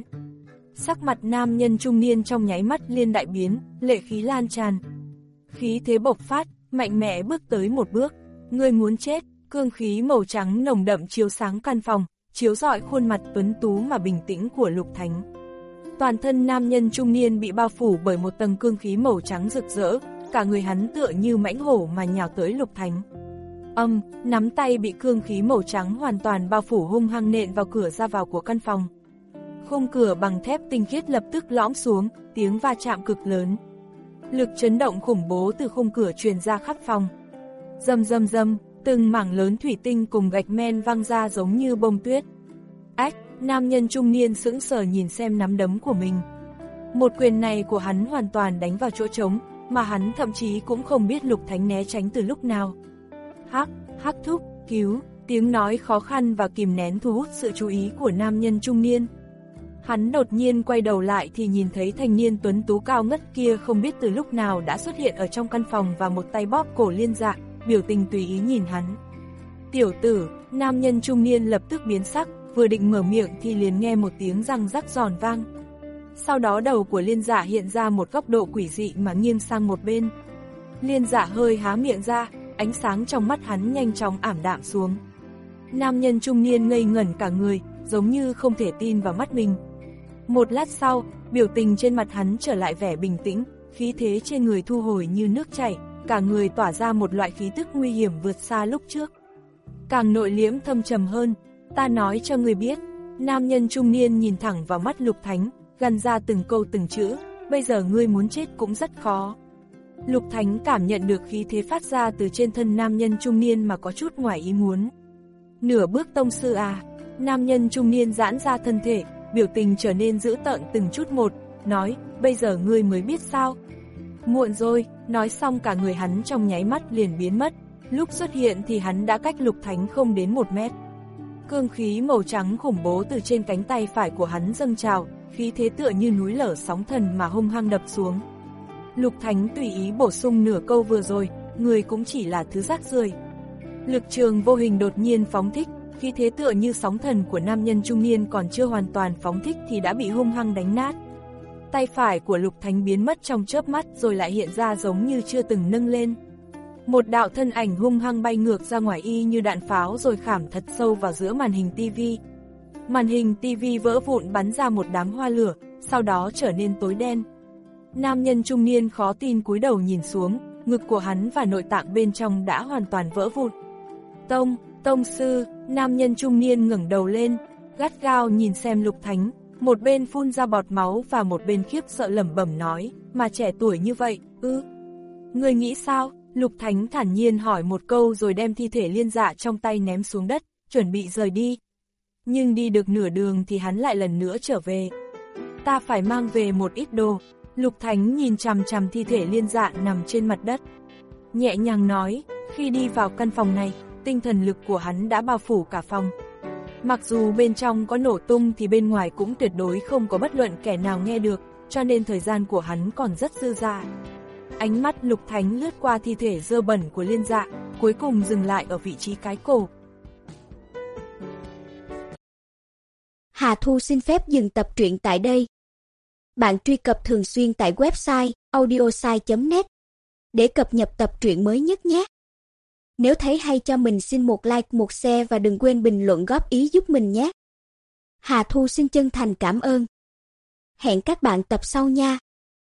Sắc mặt nam nhân trung niên trong nháy mắt liên đại biến, lệ khí lan tràn. Khí thế bộc phát, mạnh mẽ bước tới một bước, ngươi muốn chết. Cương khí màu trắng nồng đậm chiếu sáng căn phòng, chiếu rọi khuôn mặt tuấn tú mà bình tĩnh của Lục Thánh. Toàn thân nam nhân trung niên bị bao phủ bởi một tầng cương khí màu trắng rực rỡ, cả người hắn tựa như mãnh hổ mà nhào tới Lục Thánh. Âm, nắm tay bị cương khí màu trắng hoàn toàn bao phủ hung hăng nện vào cửa ra vào của căn phòng. Khung cửa bằng thép tinh khiết lập tức lõm xuống, tiếng va chạm cực lớn. Lực chấn động khủng bố từ khung cửa truyền ra khắp phòng. Rầm rầm rầm. Từng mảng lớn thủy tinh cùng gạch men văng ra giống như bông tuyết. Ách, nam nhân trung niên sững sờ nhìn xem nắm đấm của mình. Một quyền này của hắn hoàn toàn đánh vào chỗ trống, mà hắn thậm chí cũng không biết Lục Thánh né tránh từ lúc nào. Hắc, hắc thúc, cứu, tiếng nói khó khăn và kìm nén thu hút sự chú ý của nam nhân trung niên. Hắn đột nhiên quay đầu lại thì nhìn thấy thanh niên tuấn tú cao ngất kia không biết từ lúc nào đã xuất hiện ở trong căn phòng và một tay bóp cổ Liên Dạ, biểu tình tùy ý nhìn hắn. Tiểu tử, nam nhân trung niên lập tức biến sắc, vừa định mở miệng thì liền nghe một tiếng răng rắc giòn vang. Sau đó đầu của Liên Dạ hiện ra một góc độ quỷ dị mà nghiêng sang một bên. Liên Dạ hơi há miệng ra, ánh sáng trong mắt hắn nhanh chóng ảm đạm xuống. Nam nhân trung niên ngây ngẩn cả người, giống như không thể tin vào mắt mình. Một lát sau, biểu tình trên mặt hắn trở lại vẻ bình tĩnh, khí thế trên người thu hồi như nước chảy, cả người tỏa ra một loại khí tức nguy hiểm vượt xa lúc trước. Càng nội liễm thâm trầm hơn, ta nói cho ngươi biết. Nam nhân trung niên nhìn thẳng vào mắt Lục Thánh, gằn ra từng câu từng chữ, bây giờ ngươi muốn chết cũng rất khó. Lục Thánh cảm nhận được khí thế phát ra từ trên thân nam nhân trung niên mà có chút ngoài ý muốn. Nửa bước tông sư à? Nam nhân trung niên giãn ra thân thể, biểu tình trở nên dữ tợn từng chút một, nói, bây giờ ngươi mới biết sao? Muộn rồi, nói xong cả người hắn trong nháy mắt liền biến mất, lúc xuất hiện thì hắn đã cách Lục Thánh không đến một mét. Cương khí màu trắng khủng bố từ trên cánh tay phải của hắn dâng trào, khí thế tựa như núi lở sóng thần mà hung hăng đập xuống. Lục Thánh tùy ý bổ sung nửa câu vừa rồi, người cũng chỉ là thứ rác rưởi. Lực trường vô hình đột nhiên phóng thích, Khí thế tựa như sóng thần của nam nhân trung niên còn chưa hoàn toàn phóng thích thì đã bị hung hăng đánh nát. Tay phải của Lục Thánh biến mất trong chớp mắt rồi lại hiện ra giống như chưa từng nâng lên. Một đạo thân ảnh hung hăng bay ngược ra ngoài y như đạn pháo rồi khảm thật sâu vào giữa màn hình tivi. Màn hình tivi vỡ vụn bắn ra một đám hoa lửa, sau đó trở nên tối đen. Nam nhân trung niên khó tin cúi đầu nhìn xuống, ngực của hắn và nội tạng bên trong đã hoàn toàn vỡ vụn. Tông, tông sư, nam nhân trung niên ngẩng đầu lên, gắt gao nhìn xem Lục Thánh, một bên phun ra bọt máu và một bên khiếp sợ lẩm bẩm nói, mà trẻ tuổi như vậy, ư? Ngươi nghĩ sao? Lục Thánh thản nhiên hỏi một câu rồi đem thi thể Liên Dạ trong tay ném xuống đất, chuẩn bị rời đi. Nhưng đi được nửa đường thì hắn lại lần nữa trở về. Ta phải mang về một ít đồ. Lục Thánh nhìn chằm chằm thi thể Liên Dạ nằm trên mặt đất. Nhẹ nhàng nói, khi đi vào căn phòng này, tinh thần lực của hắn đã bao phủ cả phòng. Mặc dù bên trong có nổ tung thì bên ngoài cũng tuyệt đối không có bất luận kẻ nào nghe được, cho nên thời gian của hắn còn rất dư dả. Ánh mắt Lục Thánh lướt qua thi thể dơ bẩn của Liên Dạ, cuối cùng dừng lại ở vị trí cái cổ. Hà Thu xin phép dừng tập truyện tại đây. Bạn truy cập thường xuyên tại website audiosai chấm net để cập nhật tập truyện mới nhất nhé. Nếu thấy hay cho mình xin một like, một share và đừng quên bình luận góp ý giúp mình nhé. Hà Thu xin chân thành cảm ơn. Hẹn các bạn tập sau nha.